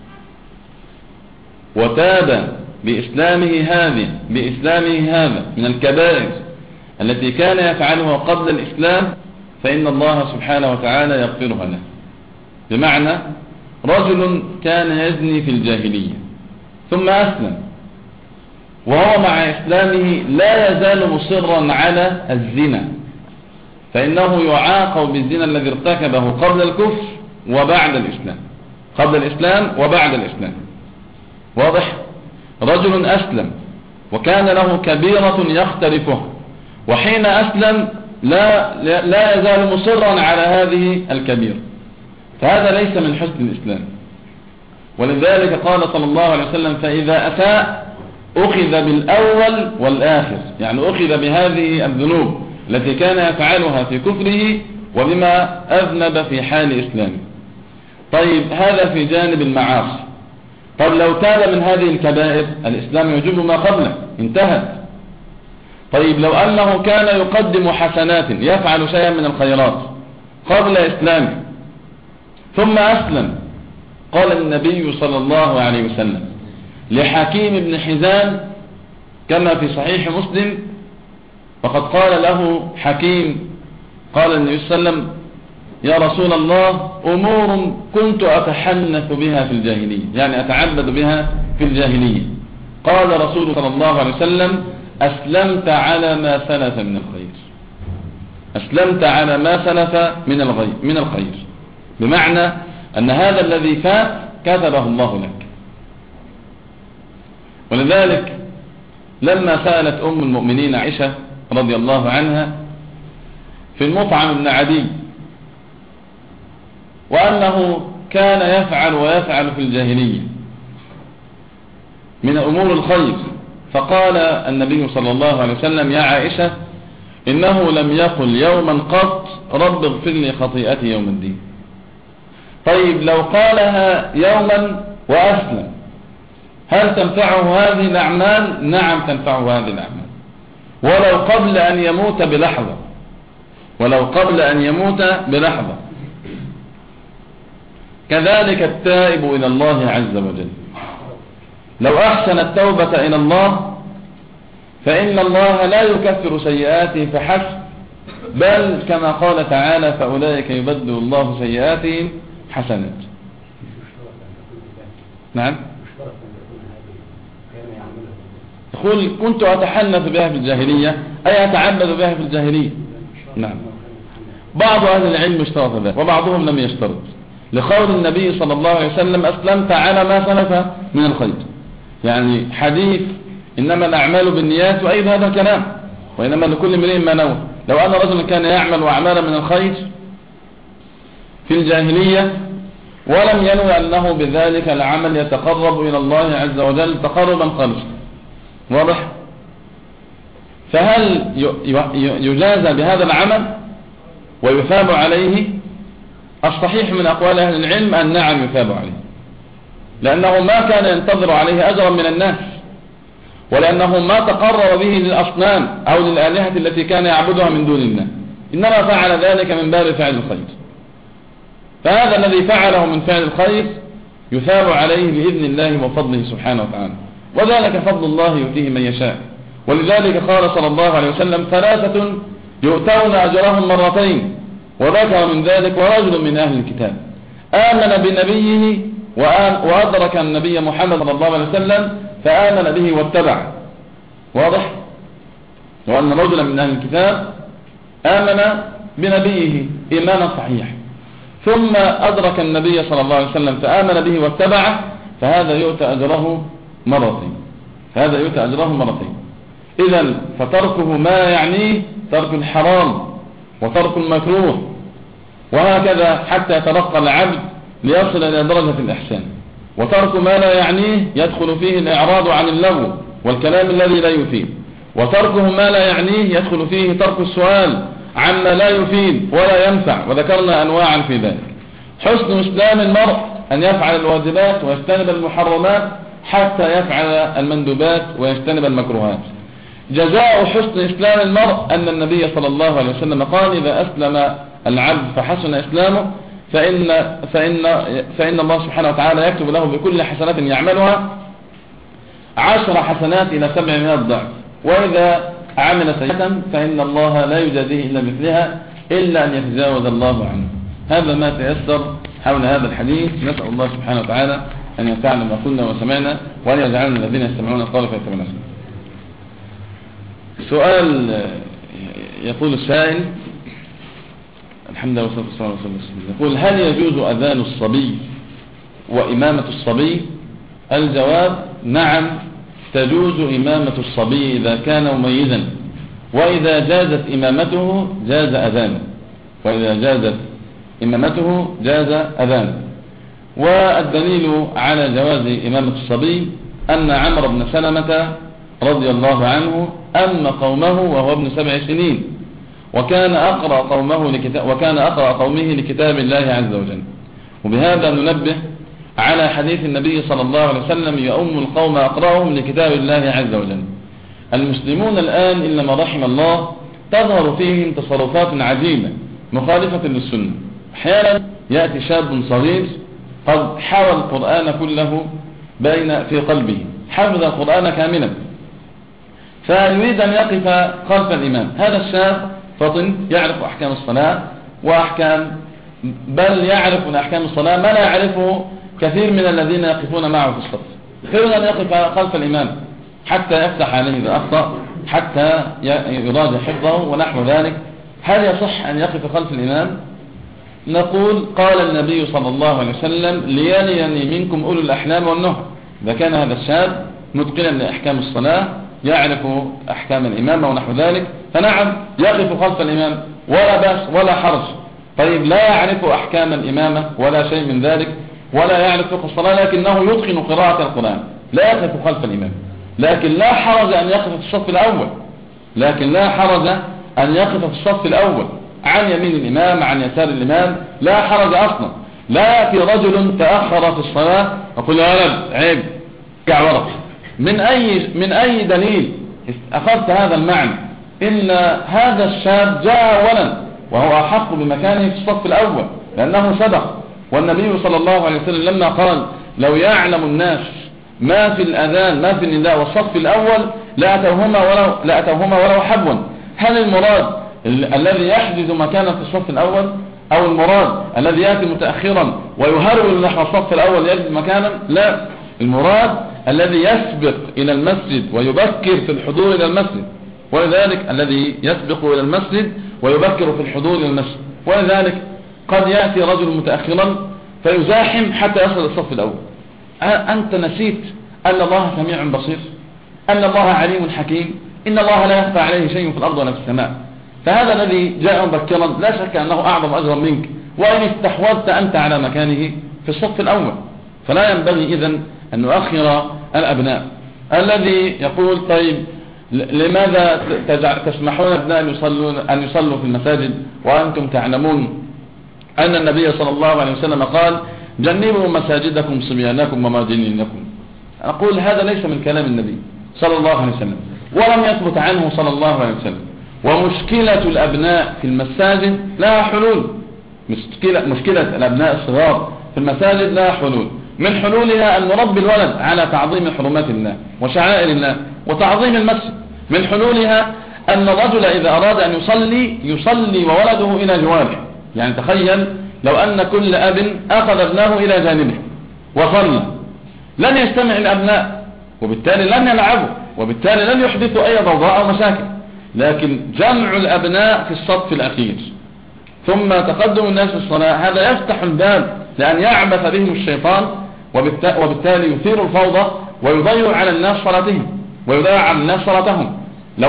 وتاب بإسلامه هذا من الكبائر التي كان يفعلها قبل الإسلام فإن الله سبحانه وتعالى يغفرها له. بمعنى رجل كان يزني في الجاهلية ثم أسلم، وهو مع إسلامه لا يزال مصرا على الزنا، فإنه يعاقب بالزنا الذي ارتكبه قبل الكفر وبعد الإسلام، قبل الإسلام وبعد الإسلام. واضح؟ رجل أسلم وكان له كبيرة يختلفها، وحين أسلم لا يزال مصرا على هذه الكبيرة، فهذا ليس من حسن الإسلام. ولذلك قال صلى الله عليه وسلم: فإذا أساء أخذ بالأول والآخر، يعني أخذ بهذه الذنوب التي كان يفعلها في كفره وبما أذنب في حال إسلامه. طيب، هذا في جانب المعاصي. طب لو تاب من هذه الكبائر الإسلام يجب ما قبله، انتهت. طيب لو أنه كان يقدم حسنات يفعل شيئا من الخيرات قبل إسلامه ثم أسلم، قال النبي صلى الله عليه وسلم لحكيم بن حزام كما في صحيح مسلم، وقد قال له حكيم، قال النبي صلى الله عليه وسلم يا رسول الله أمور كنت أتحنث بها في الجاهلية، يعني أتعبد بها في الجاهلية. قال رسول صلى الله عليه وسلم أسلمت على ما سلف من الخير، أسلمت على ما سلف من الخير، بمعنى أن هذا الذي فات كتبه الله لك. ولذلك لما سألت أم المؤمنين عائشة رضي الله عنها في المطعم بن عدي وأنه كان يفعل ويفعل في الجاهلية من أمور الخير، فقال النبي صلى الله عليه وسلم يا عائشة إنه لم يقل يوما قط رب اغفر لي خطيئتي يوم الدين. طيب لو قالها يوما وأسلم هل تنفعه هذه الأعمال؟ نعم تنفعه هذه الأعمال، ولو قبل أن يموت بلحظة، ولو قبل أن يموت بلحظة. كذلك التائب إلى الله عز وجل لو أحسن التوبة إلى الله فإن الله لا يكفر سيئاته فحسب، بل كما قال تعالى فأولئك يبدل الله سيئاتهم حسنات. نعم يقول كنت أتحنث بها في الجاهلية أي أتعبد بها في الجاهلية. نعم بعض أهل العلم اشترط ذلك وبعضهم لم يشترط، لقول النبي صلى الله عليه وسلم أسلمت على ما سلف من الخير، يعني حديث إنما الأعمال بالنيات وأيضا هذا الكلام، وإنما لكل امرئ ما نوى. لو أن رجلا كان يعمل أعمالا من الخير في الجاهلية ولم ينوي أنه بذلك العمل يتقرب إلى الله عز وجل تقربا خالصا، واضح؟ فهل يجازى بهذا العمل ويثاب عليه؟ الصحيح من أقوال أهل العلم أن نعم يثاب عليه، لأنه ما كان ينتظر عليه أجرا من الناس، ولأنه ما تقرب به للأصنام أو للآلهة التي كان يعبدها من دون الله، إنما فعل ذلك من باب فعل الخير. فهذا الذي فعله من فعل الخير يثاب عليه بإذن الله وفضله سبحانه وتعالى، وذلك فضل الله يؤتيه من يشاء. ولذلك قال صلى الله عليه وسلم ثلاثة يؤتون أجرهم مرتين، وذكر من ذلك ورجل من أهل الكتاب آمن بنبيه وأدرك النبي محمد صلى الله عليه وسلم فآمن به واتبع، واضح؟ وأن رجلا من أهل الكتاب آمن بنبيه إيمانا صحيح ثم أدرك النبي صلى الله عليه وسلم فآمن به واتبعه، فهذا يؤتى أجره مرتين، فهذا يؤتى أجره مرتين. إذن فتركه ما يعنيه ترك الحرام وترك المكروه، وهكذا حتى يترقى العبد ليصل إلى درجة الإحسان. وترك ما لا يعنيه يدخل فيه الإعراض عن اللغو والكلام الذي لا يفيد، وتركه ما لا يعنيه يدخل فيه ترك السؤال عما لا يفيد ولا ينفع، وذكرنا أنواعا في ذلك. حسن إسلام المرء أن يفعل الواجبات ويجتنب المحرمات حتى يفعل المندوبات ويجتنب المكروهات. جزاء حسن إسلام المرء أن النبي صلى الله عليه وسلم قال إذا أسلم العبد فحسن إسلامه فإن الله سبحانه وتعالى يكتب له بكل حسنات يعملها 10 حسنات إلى 700 ضعف، وإذا عمل سيئة فإن الله لا يجازيه إلا مثلها إلا أن يتجاوز الله عنه. هذا ما تيسر حول هذا الحديث. نسأل الله سبحانه وتعالى أن ينفعنا ما قلنا وسمعنا وأن يجعلنا الذين يستمعون القول فيتبعون أحسنه. سؤال يقول السائل الحمد لله والصلاة والسلام على رسول الله، يقول هل يجوز أذان الصبي وإمامة الصبي؟ الجواب نعم تجوز إمامة الصبي إذا كان مميزا، وإذا جازت إمامته جاز أذانه، وإذا جازت إمامته جاز أذانه. والدليل على جواز إمامة الصبي أن عمرو بن سلمة رضي الله عنه أم قومه وهو ابن 7 سنين، وكان أقرأ قومه لكتاب الله عز وجل. وبهذا ننبه على حديث النبي صلى الله عليه وسلم يؤم القوم أقرأهم لكتاب الله عز وجل، المسلمون الآن إلا ما رحم الله تظهر فيهم تصرفات عجيبة مخالفة للسنة. أحيانا يأتي شاب صغير قد حاول القرآن كله بين في قلبه، حفظ القرآن كاملا، فيريد أن يقف خلف الإمام. هذا الشاب فطن يعرف أحكام الصلاة وأحكام، بل يعرف من أحكام الصلاة ما لا يعرفه كثير من الذين يقفون معه في الصف. يريد أن يقف خلف الإمام حتى يفتح عليه إذا أخطأ، حتى يراجع حفظه ونحو ذلك. هل يصح أن يقف خلف الإمام؟ نقول قال النبي صلى الله عليه وسلم ليليني منكم أولو الأحلام والنهى. إذا كان هذا الشاب متقنا لأحكام الصلاة يعرف أحكام الإمامة ونحو ذلك فنعم يقف خلف الإمام ولا بأس ولا حرج. طيب لا يعرف أحكام الإمامة ولا شيء من ذلك ولا يعرف فقه الصلاة لكنه يتقن قراءة القرآن، لا يقف خلف الإمام، لكن لا حرج أن يقف في الصف الأول، لكن لا حرج أن يقف في الصف الأول عن يمين الإمام عن يسار الإمام، لا حرج أصلا. لا يأتي رجل تأخر في الصلاة أقول يا ولد عيب ارجع ورا. من أي دليل أخذت هذا المعنى؟ إن هذا الشاب جاء أولا وهو أحق بمكانه في الصف الأول لأنه سبق. والنبي صلى الله عليه وسلم لما قال لو يعلم الناس ما في الأذان ما في النداء والصف الأول لأتوهما ولو حبوا. هل المراد الذي يحجز مكانه في الصف الأول أو المراد الذي يأتي متأخرا ويهرول نحو الصف الأول يجد مكانا؟ لا، المراد الذي يسبق إلى المسجد ويبكر في الحضور إلى المسجد، ولذلك الذي يسبق إلى المسجد ويبكر في الحضور إلى المسجد. ولذلك قد يأتي رجل متأخرا فيزاحم حتى يصل الصف الأول. أنت نسيت أن الله سميع بصير، أن الله عليم حكيم، إن الله لا يخفى عليه شيء في الأرض ولا في السماء. فهذا الذي جاء مبكرا لا شك أنه أعظم أجرا منك، وإن استحوذت أنت على مكانه في الصف الأول. فلا ينبغي إذن أن نؤخر الأبناء. الذي يقول طيب لماذا تسمحون أبناء أن يصلوا في المساجد وأنتم تعلمون أن النبي صلى الله عليه وسلم قال جنبوا مساجدكم صبيانكم ومجانينكم؟ أقول هذا ليس من كلام النبي صلى الله عليه وسلم ولم يثبت عنه صلى الله عليه وسلم. ومشكلة الأبناء في المساجد لها حلول. مشكلة الأبناء الصغار في المساجد لها حلول. من حلولها أن نربي الولد على تعظيم حرمات الله وشعائر الله وتعظيم المسجد. من حلولها أن الرجل إذا أراد أن يصلي وولده إلى جواره. يعني تخيل لو أن كل أب أخذ ابنه إلى جانبه وصلى، لن يجتمع الأبناء وبالتالي لن يلعبوا وبالتالي لن يحدثوا أي ضوضاء أو مشاكل. لكن جمع الأبناء في الصف الأخير ثم تقدم الناس في الصلاة هذا يفتح الباب لأن يعبث بهم الشيطان وبالتالي يثير الفوضى ويضيع على الناس صلاتهم. لو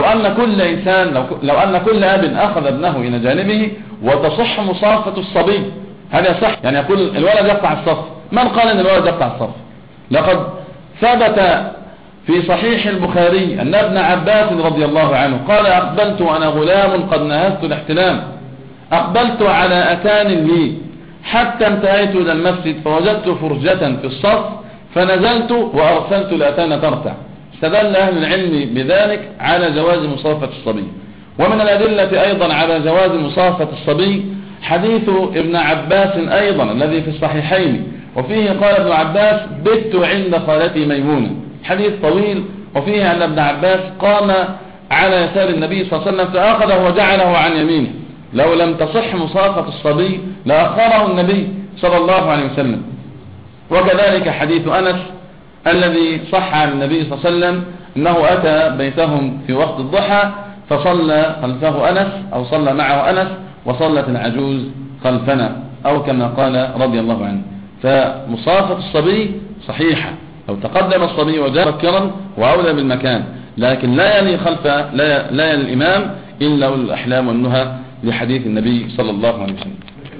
أن كل أب أخذ ابنه إلى جانبه وتصح مصافة الصبي، هل يصح؟ يعني يقول الولد يقطع الصف. من قال أن الولد يقطع الصف؟ لقد ثبت في صحيح البخاري أن ابن عباس رضي الله عنه قال أقبلت وأنا غلام قد نهزت الاحتلام، أقبلت على أتان لي حتى انتهيت إلى المسجد فوجدت فرجة في الصف فنزلت وأرسلت الأتان ترتع. استدل أهل العلم بذلك على جواز مصافة الصبي. ومن الأدلة أيضا على جواز مصافة الصبي حديث ابن عباس أيضا الذي في الصحيحين، وفيه قال ابن عباس بت عند خالتي ميمونة، حديث طويل، وفيه أن ابن عباس قام على يسار النبي صلى الله عليه وسلم فأخذه وجعله عن يمينه. لو لم تصح مصافة الصبي لأخره النبي صلى الله عليه وسلم. وكذلك حديث أنس الذي صح عن النبي صلى الله عليه وسلم أنه أتى بيتهم في وقت الضحى فصلى خلفه أنس أو صلى معه أنس وصلت العجوز خلفنا أو كما قال رضي الله عنه. فمصافة الصبي صحيحة لو تقدم الصبي وجاء مبكرا وأولى بالمكان، لكن لا يلي لا يلي الإمام إلا أولو الأحلام والنهى لحديث النبي صلى الله عليه وسلم.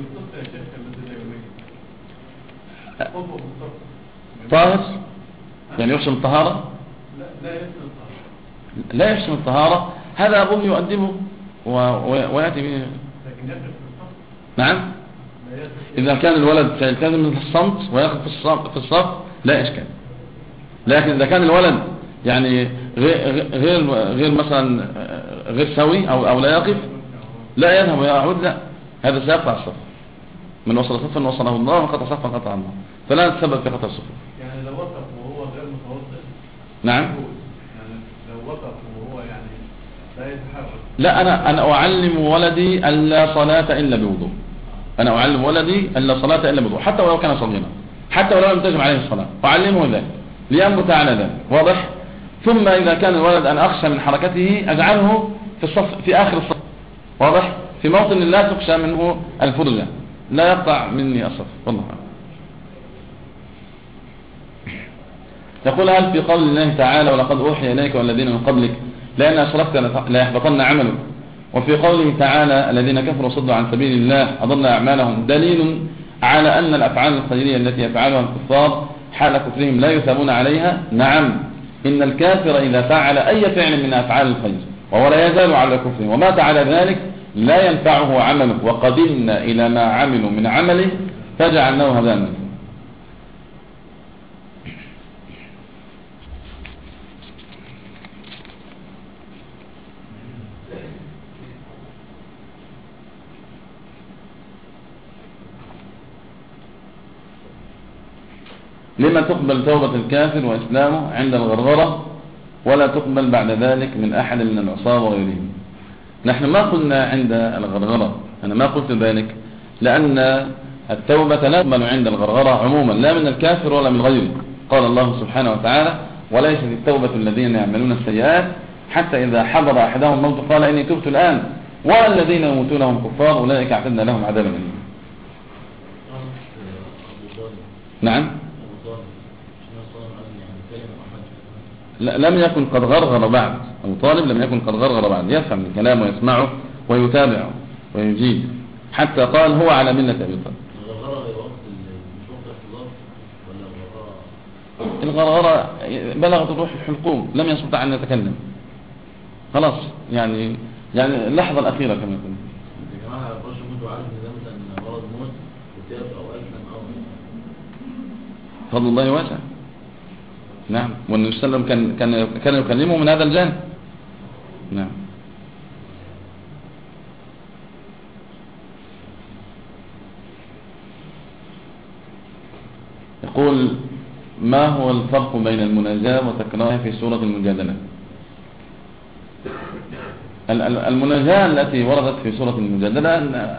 طاهر يعني يحسن الطهارة؟ لا يحسن الطهارة، هذا أبوه يؤدبه ويأتي به. نعم، إذا كان الولد سيلتزم الصمت ويأخذ في الصف لا إشكال. لكن إذا كان الولد يعني غير مثلا غير سوي أو لا يقف، لا يذهب ويعود، لا، هذا سيقطع الصف. من وصل صفا وصله الله، ومن قطع صفا قطع الله، فلا تسبب في قطع الصف. يعني لو وقف وهو غير متوضئ. نعم. يعني لو وقف وهو يعني لا يتحرك. لا، أنا أعلم ولدي ألا صلاة إلا بوضوء. أنا أعلم ولدي ألا صلاة إلا بوضوء، حتى ولو كان صغيرا، حتى ولو لم تجب عليه الصلاة، أعلمه ذلك لينبت على ذلك. واضح؟ ثم إذا كان الولد أن أخشى من حركته أجعله في الصف، في آخر الصف. واضح؟ في موطن لا تخشى منه الفرجة، لا يقطع مني الصف. والله. يقول: هل في قول الله تعالى: ولقد أوحي إليك والذين من قبلك لأن أشركت لا يحبطن عملك، وفي قوله تعالى: الذين كفروا صدوا عن سبيل الله أضل أعمالهم، دليل على أن الأفعال الخيرية التي يفعلها الكفار حال كفرهم لا يثابون عليها؟ نعم، إن الكافر إذا فعل أي فعل من أفعال الخير وهو لا يزال على كفره ومات على ذلك لا ينفعه عمله، وقدمنا إلى ما عملوا من عمله فجعلناه هباء منثورا. لما تقبل توبة الكافر وإسلامه عند الغرغرة ولا تقبل بعد ذلك من أحد من العصابة وغيرهم؟ نحن ما قلنا عند الغرغرة، أنا ما قلت ذلك، لأن التوبة لا تقبل عند الغرغرة عموما، لا من الكافر ولا من غيره. قال الله سبحانه وتعالى: وليست التوبة الذين يعملون السيئات حتى إذا حضر أحدهم الموت قال إني تبت الآن، والذين يموتونهم كفار أولئك أعتدنا لهم عذابا أليما. نعم. لم يكن قد غرغر بعد، أبو طالب لم يكن قد غرغر بعد، يفهم الكلام ويسمعه ويتابعه ويجيب، حتى قال هو على ملة أبي طالب. الغرغرة بلغت الروح الحلقوم، لم يستطع أن يتكلم خلاص، يعني اللحظة الأخيرة كما يقول. فضل الله واسع. نعم، والنبي صلى الله عليه وسلم كان يكلمه من هذا الجانب. نعم. يقول: ما هو الفرق بين المناجاة وتكرارها في سورة المجادلة؟ المناجاة التي وردت في سورة المجادلة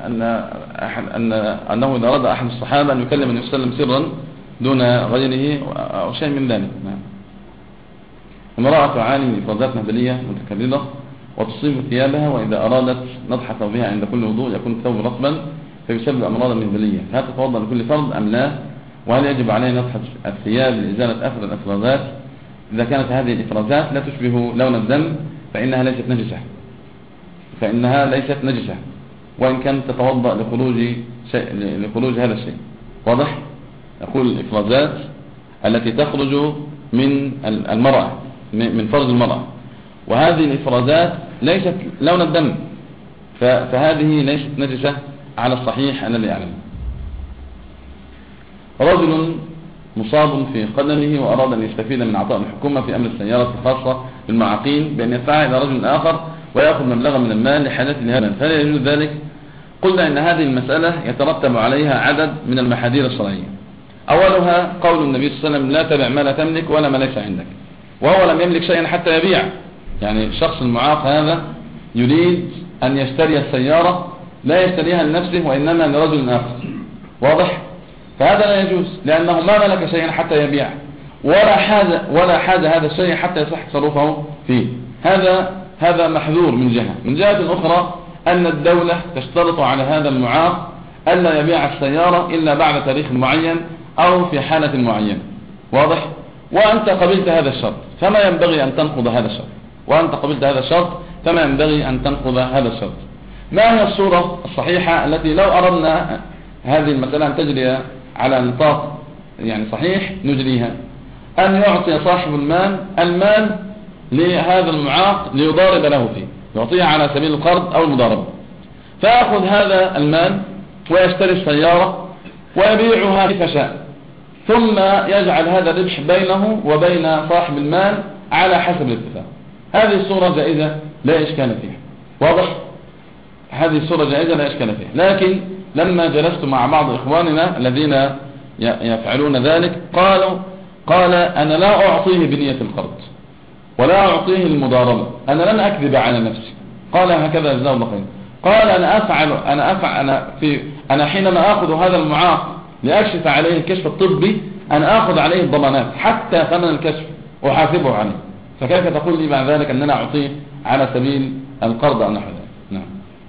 أنه إذا أراد أحد الصحابة أن يكلم النبي صلى الله عليه وسلم سرا دون غيره أو شيء من ذلك. نعم. امرأة تعاني من إفرازات مهبلية متكررة وتصيب ثيابها، وإذا أرادت نضح ثوبها عند كل وضوء يكون الثوب رطبا فيسبب أمراضا مهبلية، هل تتوضأ لكل فرد أم لا؟ وهل يجب عليه نضح الثياب لإزالة أثر الإفرازات؟ إذا كانت هذه الإفرازات لا تشبه لون الدم فإنها ليست نجسة، وإن كانت تتوضأ لخروج هذا الشيء. واضح؟ يقول: الإفرازات التي تخرج من المرأة من فرج المرأة، وهذه الإفرازات ليست لون الدم، فهذه ليست نجسة على الصحيح الذي أعلم. رجل مصاب في قدمه وأراد أن يستفيد من عطاء الحكومة في أمر السيارة الخاصة بالمعاقين بأن يدفعها إلى رجل آخر ويأخذ مبلغا من المال لحاجته لهذا، فهل يجوز ذلك؟ قلنا إن هذه المسألة يترتب عليها عدد من المحاذير الشرعية. أولها قول النبي صلى الله عليه وسلم: لا تبع ما لا تملك ولا ما ليس عندك، وهو لم يملك شيئا حتى يبيع. يعني الشخص المعاق هذا يريد أن يشتري السيارة، لا يشتريها لنفسه وإنما لرجل آخر. واضح؟ فهذا لا يجوز، لأنه ما ملك شيئا حتى يبيع، ولا حاجة هذا الشيء حتى يصح تصرفه فيه. هذا محذور من جهة أخرى أن الدولة تشترط على هذا المعاق ألا يبيع السيارة إلا بعد تاريخ معين أو في حالة معينة. واضح؟ وأنت قبلت هذا الشرط فما ينبغي أن تنقض هذا الشرط. ما هي الصورة الصحيحة التي لو أردنا هذه المسألة أن تجري على نطاق يعني صحيح نجريها؟ أن يعطي صاحب المال لهذا المعاق ليضارب له فيه، يعطيه على سبيل القرض أو المضاربة، فيأخذ هذا المال ويشتري السيارة ويبيعها كيف شاء، ثم يجعل هذا الربح بينه وبين صاحب المال على حسب الاتفاق. هذه الصورة جائزة لا إشكال فيها، واضح؟ هذه الصورة جائزة لا إشكال فيها. لكن لما جلست مع بعض إخواننا الذين يفعلون ذلك قال أنا لا أعطيه بنية القرض ولا أعطيه المضاربة، أنا لن أكذب على نفسي. قال هكذا جزاه الله خير. قال أنا حينما أخذ هذا المعاق لأكشف عليه الكشف الطبي أنا أخذ عليه الضمانات حتى ثمن الكشف أحاسبه عليه، فكيف تقول لي بعد ذلك أننا أعطيه على سبيل القرض أو نحو ذلك؟ نعم.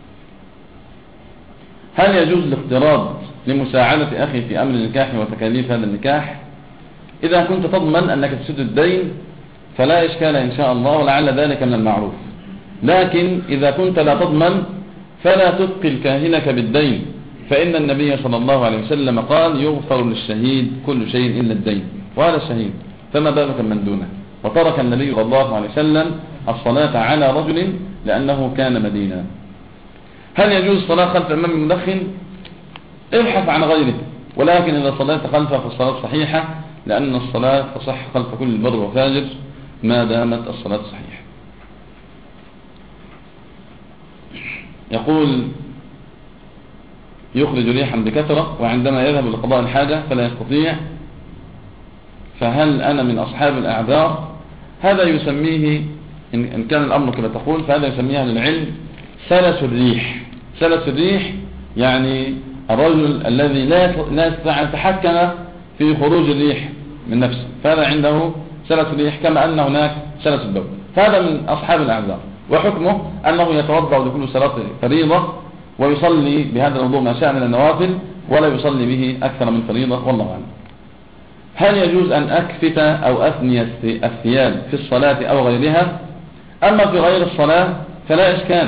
هل يجوز الاقتراض لمساعدة أخي في أمر النكاح وتكاليف هذا النكاح؟ إذا كنت تضمن أنك تسد الدين فلا إشكال إن شاء الله، ولعل ذلك من المعروف. لكن إذا كنت لا تضمن فلا تثقل كاهنك بالدين، فإن النبي صلى الله عليه وسلم قال يغفر للشهيد كل شيء إلا الدين، وهذا الشهيد فما بالك من دونه. وترك النبي صلى الله عليه وسلم الصلاة على رجل لأنه كان مدينا. هل يجوز الصلاة خلف الإمام المدخن؟ ابحث عن غيره، ولكن إذا صليت خلفه فالصلاة صحيحة، لأن الصلاة تصح خلف كل بر وفاجر ما دامت الصلاة صحيحة. يقول يخرج ريحا بكثرة وعندما يذهب لقضاء الحاجة فلا يستطيع، فهل أنا من أصحاب الأعذار؟ هذا يسميه إن كان الأمر كما تقول فهذا يسميها للعلم سلس الريح. سلس الريح يعني الرجل الذي لا يستطيع أن يتحكم في خروج الريح من نفسه، فهذا عنده سلس الريح، كما أن هناك سلس البول، فهذا من أصحاب الأعذار. وحكمه أنه يتوضأ لكل صلاة فريضة ويصلي بهذا الوضوء ما شاء من النوافل، ولا يصلي به أكثر من فريضة، والله أعلم. هل يجوز أن أكفت أو أثني الثياب في الصلاة أو غيرها؟ أما في غير الصلاة فلا إشكال،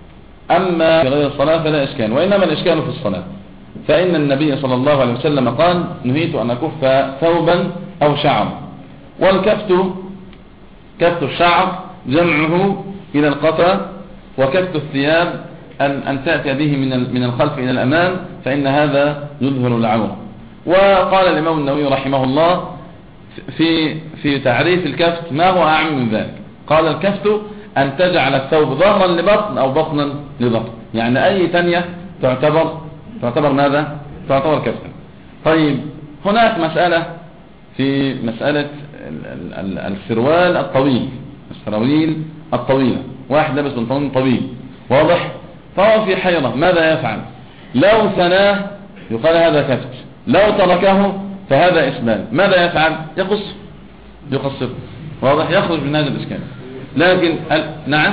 وإنما الإشكال في الصلاة، فإن النبي صلى الله عليه وسلم قال نهيت أن أكف ثوبا أو شعر. والكفت كفت الشعر جمعه إلى القطع، وكفت الثياب أن تأتي به من الخلف إلى الأمام، فإن هذا يظهر العورة. وقال الإمام النووي رحمه الله في تعريف الكفت ما هو أعم من ذلك، قال الكفت أن تجعل الثوب ظهرا لبطن أو بطنا لظهر، يعني أي تانية تعتبر ماذا؟ تعتبر كفتا. طيب هناك مسألة في مسألة السروال الطويل، السراويل الطويلة، واحد لابس بنطلون طويل واضح، فهو في حيرة ماذا يفعل؟ لو ثناه يقال هذا كفت، لو تركه فهذا إسبال، ماذا يفعل؟ يقصر، واضح، يخرج من هذا الإشكال. لكن نعم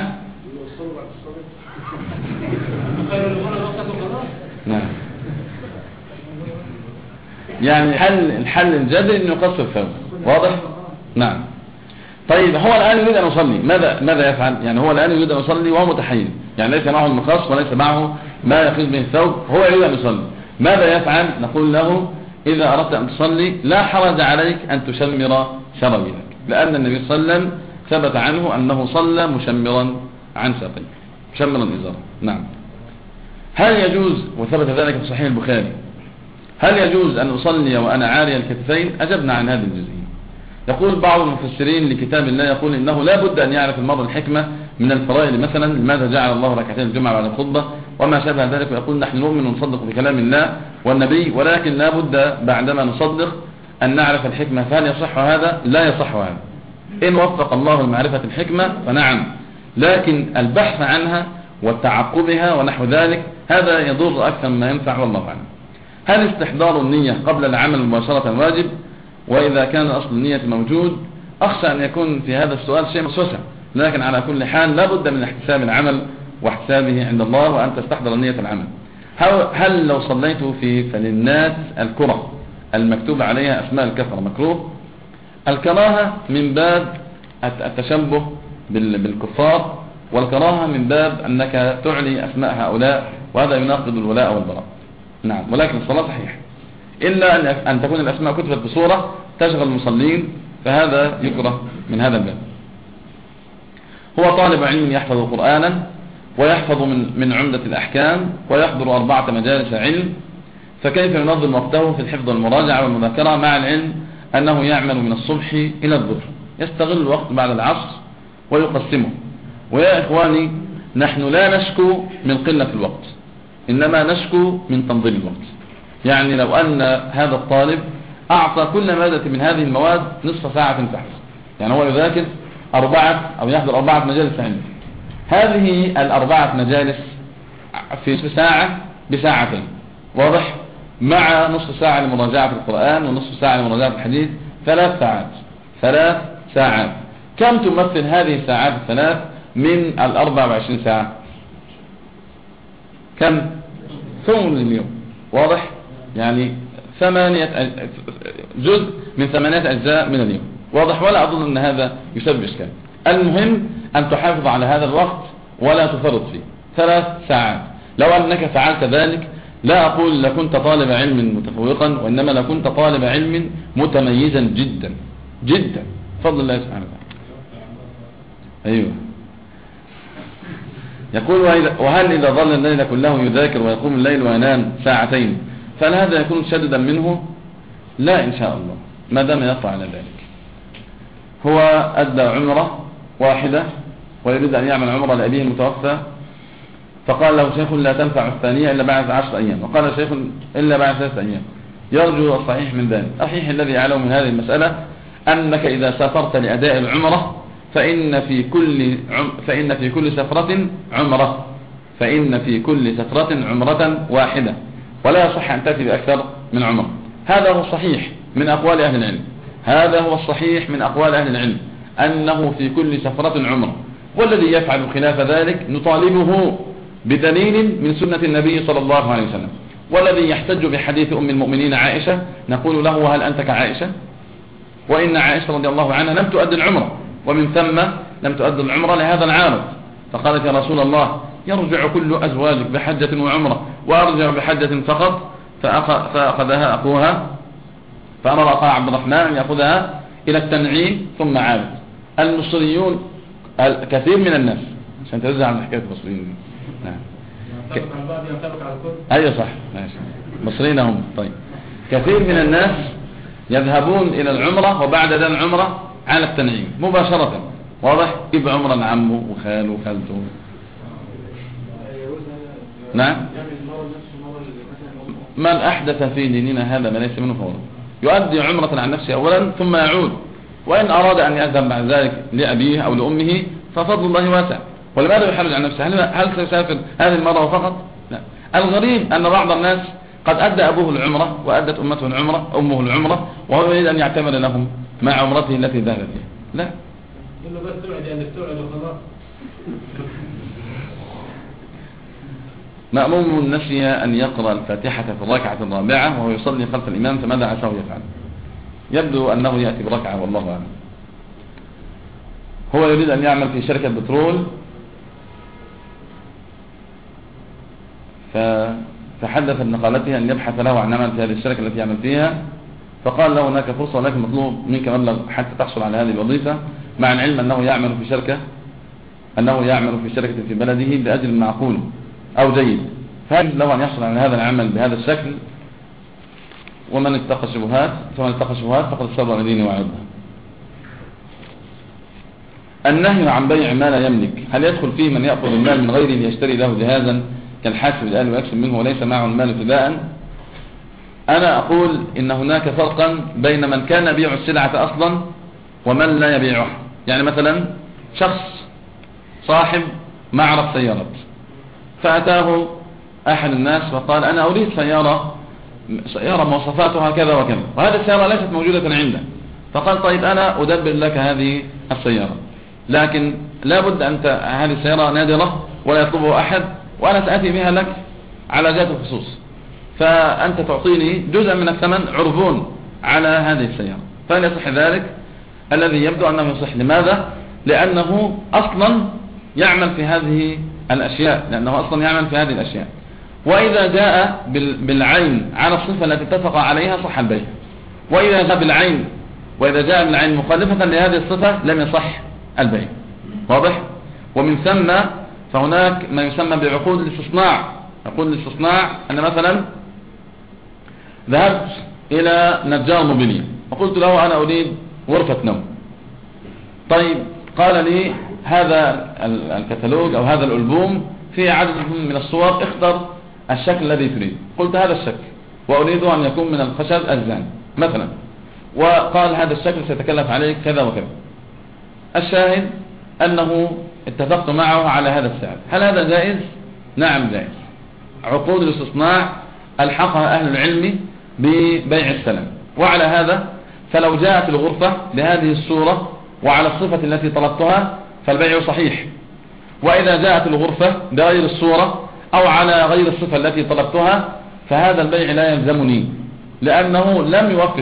يعني الحل الجذري أن يقصر ثوبه، واضح؟ نعم. طيب هو الآن يريد أن يصلي، ماذا يفعل؟ يعني هو الآن يريد أن يصلي وهو متحيز، يعني ليس معه المقص وليس معه ما يخرج به الثوب، هو يريد أن يصلي، ماذا يفعل؟ نقول له إذا أردت أن تصلي لا حرج عليك أن تشمر سراويلك، لأن النبي صلى الله عليه وسلم ثبت عنه أنه صلى مشمرا عن ساقيه، مشمرا إزاره. نعم. هل يجوز، وثبت ذلك في صحيح البخاري، هل يجوز أن أصلي وأنا عاري الكتفين؟ أجبنا عن هذه الجزئية. يقول بعض المفسرين لكتاب الله يقول إنه لا بد أن يعرف المرء الحكمة من الفرائض، مثلا لماذا جعل الله ركعتين الجمعة بعد الخطبة وما شابه ذلك، ويقول نحن نؤمن ونصدق بكلام الله والنبي، ولكن لا بد بعدما نصدق أن نعرف الحكمة، فهل يصح هذا؟ لا يصح هذا. إن وفق الله لمعرفة الحكمة فنعم، لكن البحث عنها وتعقبها ونحو ذلك هذا يضر أكثر مما ينفع، والله أعلم. هل استحضار النية قبل العمل مباشرة واجب؟ وإذا كان أصل النية موجود أخشى أن يكون في هذا السؤال شيء مسوسة، لكن على كل حال لا بد من احتساب العمل واحتسابه عند الله، وأن تستحضر نية العمل. هل لو صليت في فلنات الكرة المكتوب عليها أسماء الكفر مكروه؟ الكراهة من باب التشبه بالكفار، والكراهة من باب أنك تعلي أسماء هؤلاء، وهذا يناقض الولاء والبراء. نعم، ولكن الصلاة صحيحة، إلا أن تكون الأسماء كتبت بصورة تشغل المصلين، فهذا يكره من هذا الباب. هو طالب علم يحفظ قرآنا ويحفظ من عمدة الأحكام ويحضر 4 مجالس علم، فكيف ينظم وقته في الحفظ والمراجعة والمذاكرة، مع العلم أنه يعمل من الصبح إلى الظهر؟ يستغل الوقت بعد العصر ويقسمه. ويا إخواني، نحن لا نشكو من قلة الوقت، إنما نشكو من تنظيم الوقت. يعني لو أن هذا الطالب أعطى كل مادة من هذه المواد نصف ساعة فحسب، يعني هو يذاكر 4 أو يحضر 4 مجالس علم، هذه ال4 مجالس في نصف ساعة بساعتين، واضح؟ مع نصف ساعة لمراجعة القرآن ونصف ساعة لمراجعة الحديث، 3 ساعات. 3 ساعات كم تمثل هذه الساعات الثلاث من 24 ساعة؟ كم؟ ثمن اليوم، واضح؟ يعني 8 جزء من 8 أجزاء من اليوم، واضح؟ ولا أظن أن هذا يسبب إشكال. المهم أن تحافظ على هذا الوقت ولا تفرط فيه. 3 ساعات. لو أنك فعلت ذلك لا أقول لكنت طالب علم متفوقا، وإنما لكنت طالب علم متميزا جدا جدا بفضل الله سبحانه وتعالى. أيوه. يقول: وهل إذا ظل الليل كله يذاكر ويقوم الليل وينام 2 ساعات فهل هذا يكون شددا منه؟ لا إن شاء الله، ما دام يفعل ذلك. هو أدى عمرة واحدة ويريد أن يعمل عمرة لأبيه المتوفى، فقال له شيخ: لا تنفع الثانية إلا بعد 10 أيام، وقال شيخ: إلا بعد 3 أيام. يرجو الصحيح من ذلك. الصحيح الذي يعلم من هذه المسألة أنك إذا سافرت لأداء العمرة فإن في كل سفرة عمرة، فإن في كل سفرة عمرة واحدة، ولا يصح أن تأتي بأكثر من عمرة. هذا هو الصحيح من أقوال أهل العلم، هذا هو الصحيح من أقوال أهل العلم، أنه في كل سفرة عمرة. والذي يفعل خلاف ذلك نطالبه بدليل من سنة النبي صلى الله عليه وسلم. والذي يحتج بحديث أم المؤمنين عائشة نقول له: هل أنت كعائشة؟ وإن عائشة رضي الله عنها لم تؤدي العمرة، ومن ثم لم تؤدي العمرة لهذا العارض، فقالت: يا رسول الله، يرجع كل أزواجك بحجة وعمرة وأرجع بحجة فقط؟ فأخذها أخوها، فأمر أخاها عبد الرحمن أن يأخذها إلى التنعيم ثم عاد. المصريون الكثير من الناس، عشان ترجع عن حكاية المصريين. نعم. أيوة صح، ماشي، مصريين هم. طيب، كثير من الناس يذهبون إلى العمرة وبعد ذلك العمرة على التنعيم مباشرة، واضح؟ يجيب عمرة لعمه وخاله وخالته. نعم. من أحدث في ديننا هذا ما ليس منه فورا، يؤدي عمرة عن نفسه أولا ثم يعود، وإن أراد أن يذهب بعد ذلك لأبيه أو لأمه ففضل الله واسع. ولماذا يحرج عن نفسه؟ هل سيسافر هذه المرة فقط؟ لا. الغريب أن بعض الناس قد أدى أبوه العمرة وأدت أمه العمرة وهو يريد أن يعتمر لهم مع عمرته التي ذهب فيها. لا، مأموم نسي أن يقرأ الفاتحة في الركعة الرابعة وهو يصلي خلف الإمام، فماذا عساه يفعل؟ يبدو أنه يأتي بركعة والله أعلم. هو يريد أن يعمل في شركة بترول، فتحدث بنقالته أن يبحث له عن عمل في هذه الشركة التي يعمل فيها، فقال له: هناك فرصة ولكن مطلوب منك مبلغ حتى تحصل على هذه الوظيفة، مع العلم أنه يعمل في شركة في بلده بأجر معقول أو جيد، فهل له أن يحصل على هذا العمل بهذا الشكل؟ ومن اتقى الشبهات فقد استبرأ من دينه وعرضه. النهي عن بيع ما لا يملك، هل يدخل فيه من يأخذ المال من غيره ليشتري له جهازا كالحاسب الآلي ويكسب منه وليس معه المال ابتداء؟ أنا أقول إن هناك فرقا بين من كان يبيع السلعة أصلا ومن لا يبيعها. يعني مثلا شخص صاحب معرض سيارات، فأتاه أحد الناس وقال: أنا أريد سيارة مواصفاتها كذا وكذا، وهذه السيارة ليست موجودة عنده. فقال: طيب أنا أدبر لك هذه السيارة، لكن لابد أن هذه السيارة نادرة ولا يطلبها أحد، وأنا سأتي بها لك على ذات الخصوص، فأنت تعطيني جزء من الثمن عربون على هذه السيارة. فهل يصح ذلك؟ الذي يبدو أنه يصح. لماذا؟ لأنه أصلا يعمل في هذه الأشياء، وإذا جاء بالعين على الصفة التي اتفق عليها صح البيع، وإذا جاء بالعين مخالفة لهذه الصفة لم يصح البيع، واضح؟ ومن ثم فهناك ما يسمى بعقود الاستصناع. عقود الاستصناع أن مثلا ذهبت إلى نجار موبيليا وقلت له: أنا أريد غرفة نوم، طيب قال لي هذا الكتالوج أو هذا الألبوم فيه عدد من الصور، اختر الشكل الذي تريد. قلت هذا الشكل وأريد أن يكون من الخشب الزان مثلا، وقال هذا الشكل سيتكلف عليك كذا وكذا. الشاهد أنه اتفقت معه على هذا السعر. هل هذا جائز؟ نعم جائز. عقود الاستصناع ألحقها أهل العلم ببيع السلم، وعلى هذا فلو جاءت الغرفة بهذه الصورة وعلى الصفة التي طلبتها فالبيع صحيح، وإذا جاءت الغرفة بغير الصورة أو على غير الصفة التي طلبتها فهذا البيع لا يلزمني، لأنه لم يوفي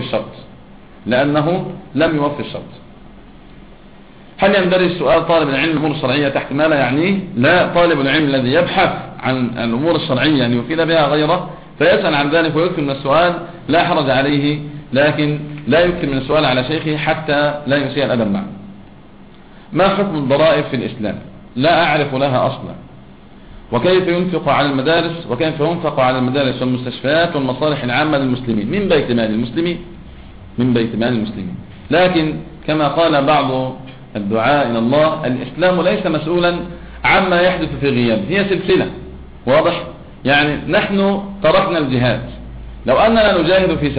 الشرط. هل يندرج سؤال طالب العلم الأمور الشرعية تحت ما لا يعنيه؟ لا، طالب العلم الذي يبحث عن الأمور الشرعية أن يفيد بها غيره فيسأل عن ذلك ويكثر من السؤال، لا حرج عليه، لكن لا يكثر من السؤال على شيخه حتى لا يسيء الأدب معه. ما حكم الضرائب في الإسلام؟ لا أعرف لها أصلا. وكيف ينفق على المدارس والمستشفيات والمصالح العامة للمسلمين من بيت مال المسلمين. لكن كما قال بعض الدعاء إلى الله، الإسلام ليس مسؤولا عما يحدث في غيابه، هي سلسلة. واضح؟ يعني نحن تركنا الجهاد، لو أننا نجاهد في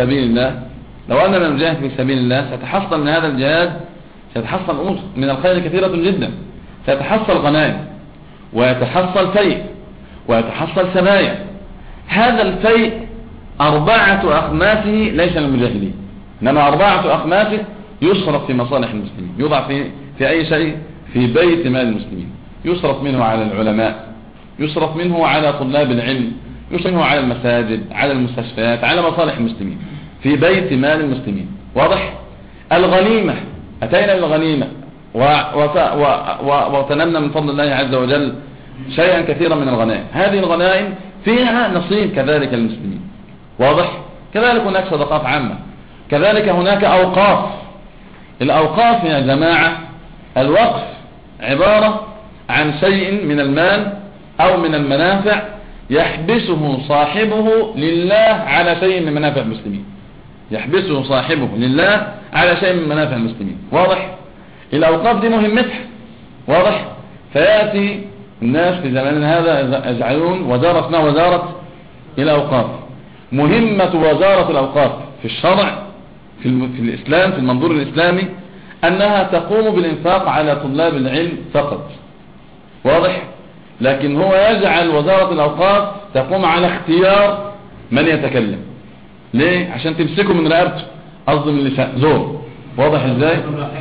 سبيل الله ستحصل من هذا الجهاد أمور من الخير كثيرة جدا، سيتحصل غنائم ويتحصل فيء ويتحصل سبايا. هذا الفيء 4 أخماسه ليس للمجاهدين، إنما 4 أخماسه يصرف في مصالح المسلمين، يوضع في أي شيء في بيت مال المسلمين، يصرف منه على العلماء، يصرف منه على طلاب العلم، يصرف منه على المساجد، على المستشفيات، على مصالح المسلمين في بيت مال المسلمين. واضح؟ الغنيمة، أتينا للغنيمة وتنمنا من فضل الله عز وجل شيئا كثيرا من الغنائم، هذه الغنائم فيها نصيب كذلك للمسلمين. واضح؟ كذلك هناك صدقات عامة، كذلك هناك أوقاف. الأوقاف يا جماعة، الوقف عبارة عن شيء من المال أو من المنافع يحبسه صاحبه لله على شيء من منافع المسلمين، واضح؟ الأوقاف دي مهمتها. واضح؟ فيأتي الناس في زماننا هذا يجعلون وزارة اسمها وزارة الأوقاف. مهمة وزارة الأوقاف في الشرع في الإسلام، في المنظور الإسلامي، أنها تقوم بالإنفاق على طلاب العلم فقط. واضح؟ لكن هو يجعل وزارة الأوقاف تقوم على اختيار من يتكلم. ليه؟ عشان تمسكه من رقبته، قصد من اللسان، زور. واضح ازاي؟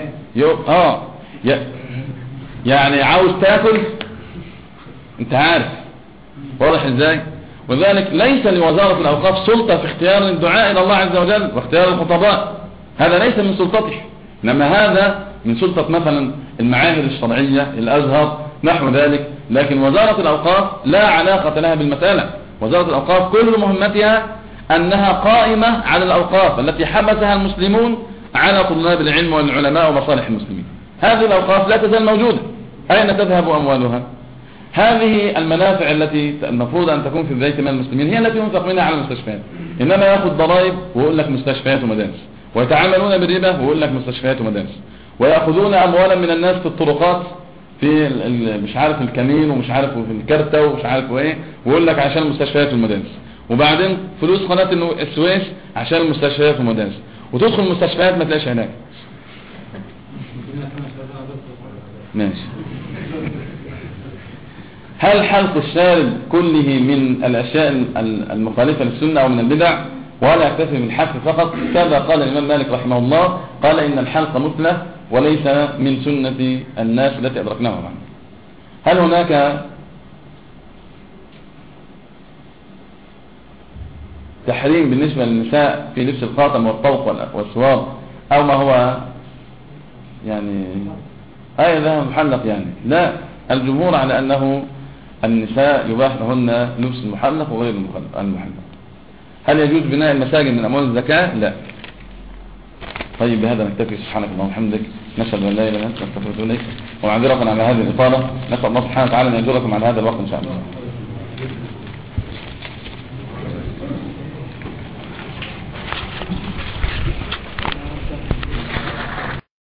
يعني عاوز تاكل انت عارف. واضح ازاي؟ وذلك ليس لوزارة الأوقاف سلطة في اختيار الدعاء إلى الله عز وجل واختيار الخطباء، هذا ليس من سلطته، إنما هذا من سلطة مثلا المعاهد الشرعية، الأزهر، نحو ذلك. لكن وزارة الأوقاف لا علاقة لها بالمسألة. وزارة الأوقاف كل مهمتها أنها قائمة على الأوقاف التي حبسها المسلمون على طلاب العلم والعلماء ومصالح المسلمين. هذه الأوقاف لا تزال موجودة. أين تذهب أموالها؟ هذه المنافع التي المفروض أن تكون في بيت مال المسلمين هي التي ينفق منها على المستشفيات، إنما يأخذ ضرائب ويقول لك مستشفيات ومدارس، ويتعاملون بالربا ويقول لك مستشفيات ومدارس، ويأخذون أموالا من الناس في الطرقات، في مش عارف الكمين ومش عارف في الكارتة ومش عارف ايه، ويقول لك عشان المستشفيات والمدارس، وبعدين فلوس قناة السويس عشان المستشفيات والمدارس، وتدخل المستشفيات ما تلاقيش هناك. ماشي. هل حلق الشارب كله من الأشياء المخالفة للسنة أو من البدع، ولا يكتفي بالحلق فقط؟ كذا قال الإمام مالك رحمه الله، قال إن الحلق مثلة وليس من سنة الناس التي أدركناها معنا. هل هناك تحريم بالنسبة للنساء في لبس الخاتم والطوق والسوار أو ما هو يعني ذا محلق؟ يعني لا، الجمهور على أنه النساء يباح لهن لبس المحلق وغير المحلق. هل يجوز بناء المساجد من أموال الزكاة؟ لا. طيب بهذا نكتفي. سبحانك اللهم وبحمدك، نشهد أن لا إله إلا أنت، نستغفرك ونتوب إليك، ومعذرة على هذه الإطالة، نسأل الله سبحانه وتعالى أن يجركم على هذا الوقت إن شاء الله.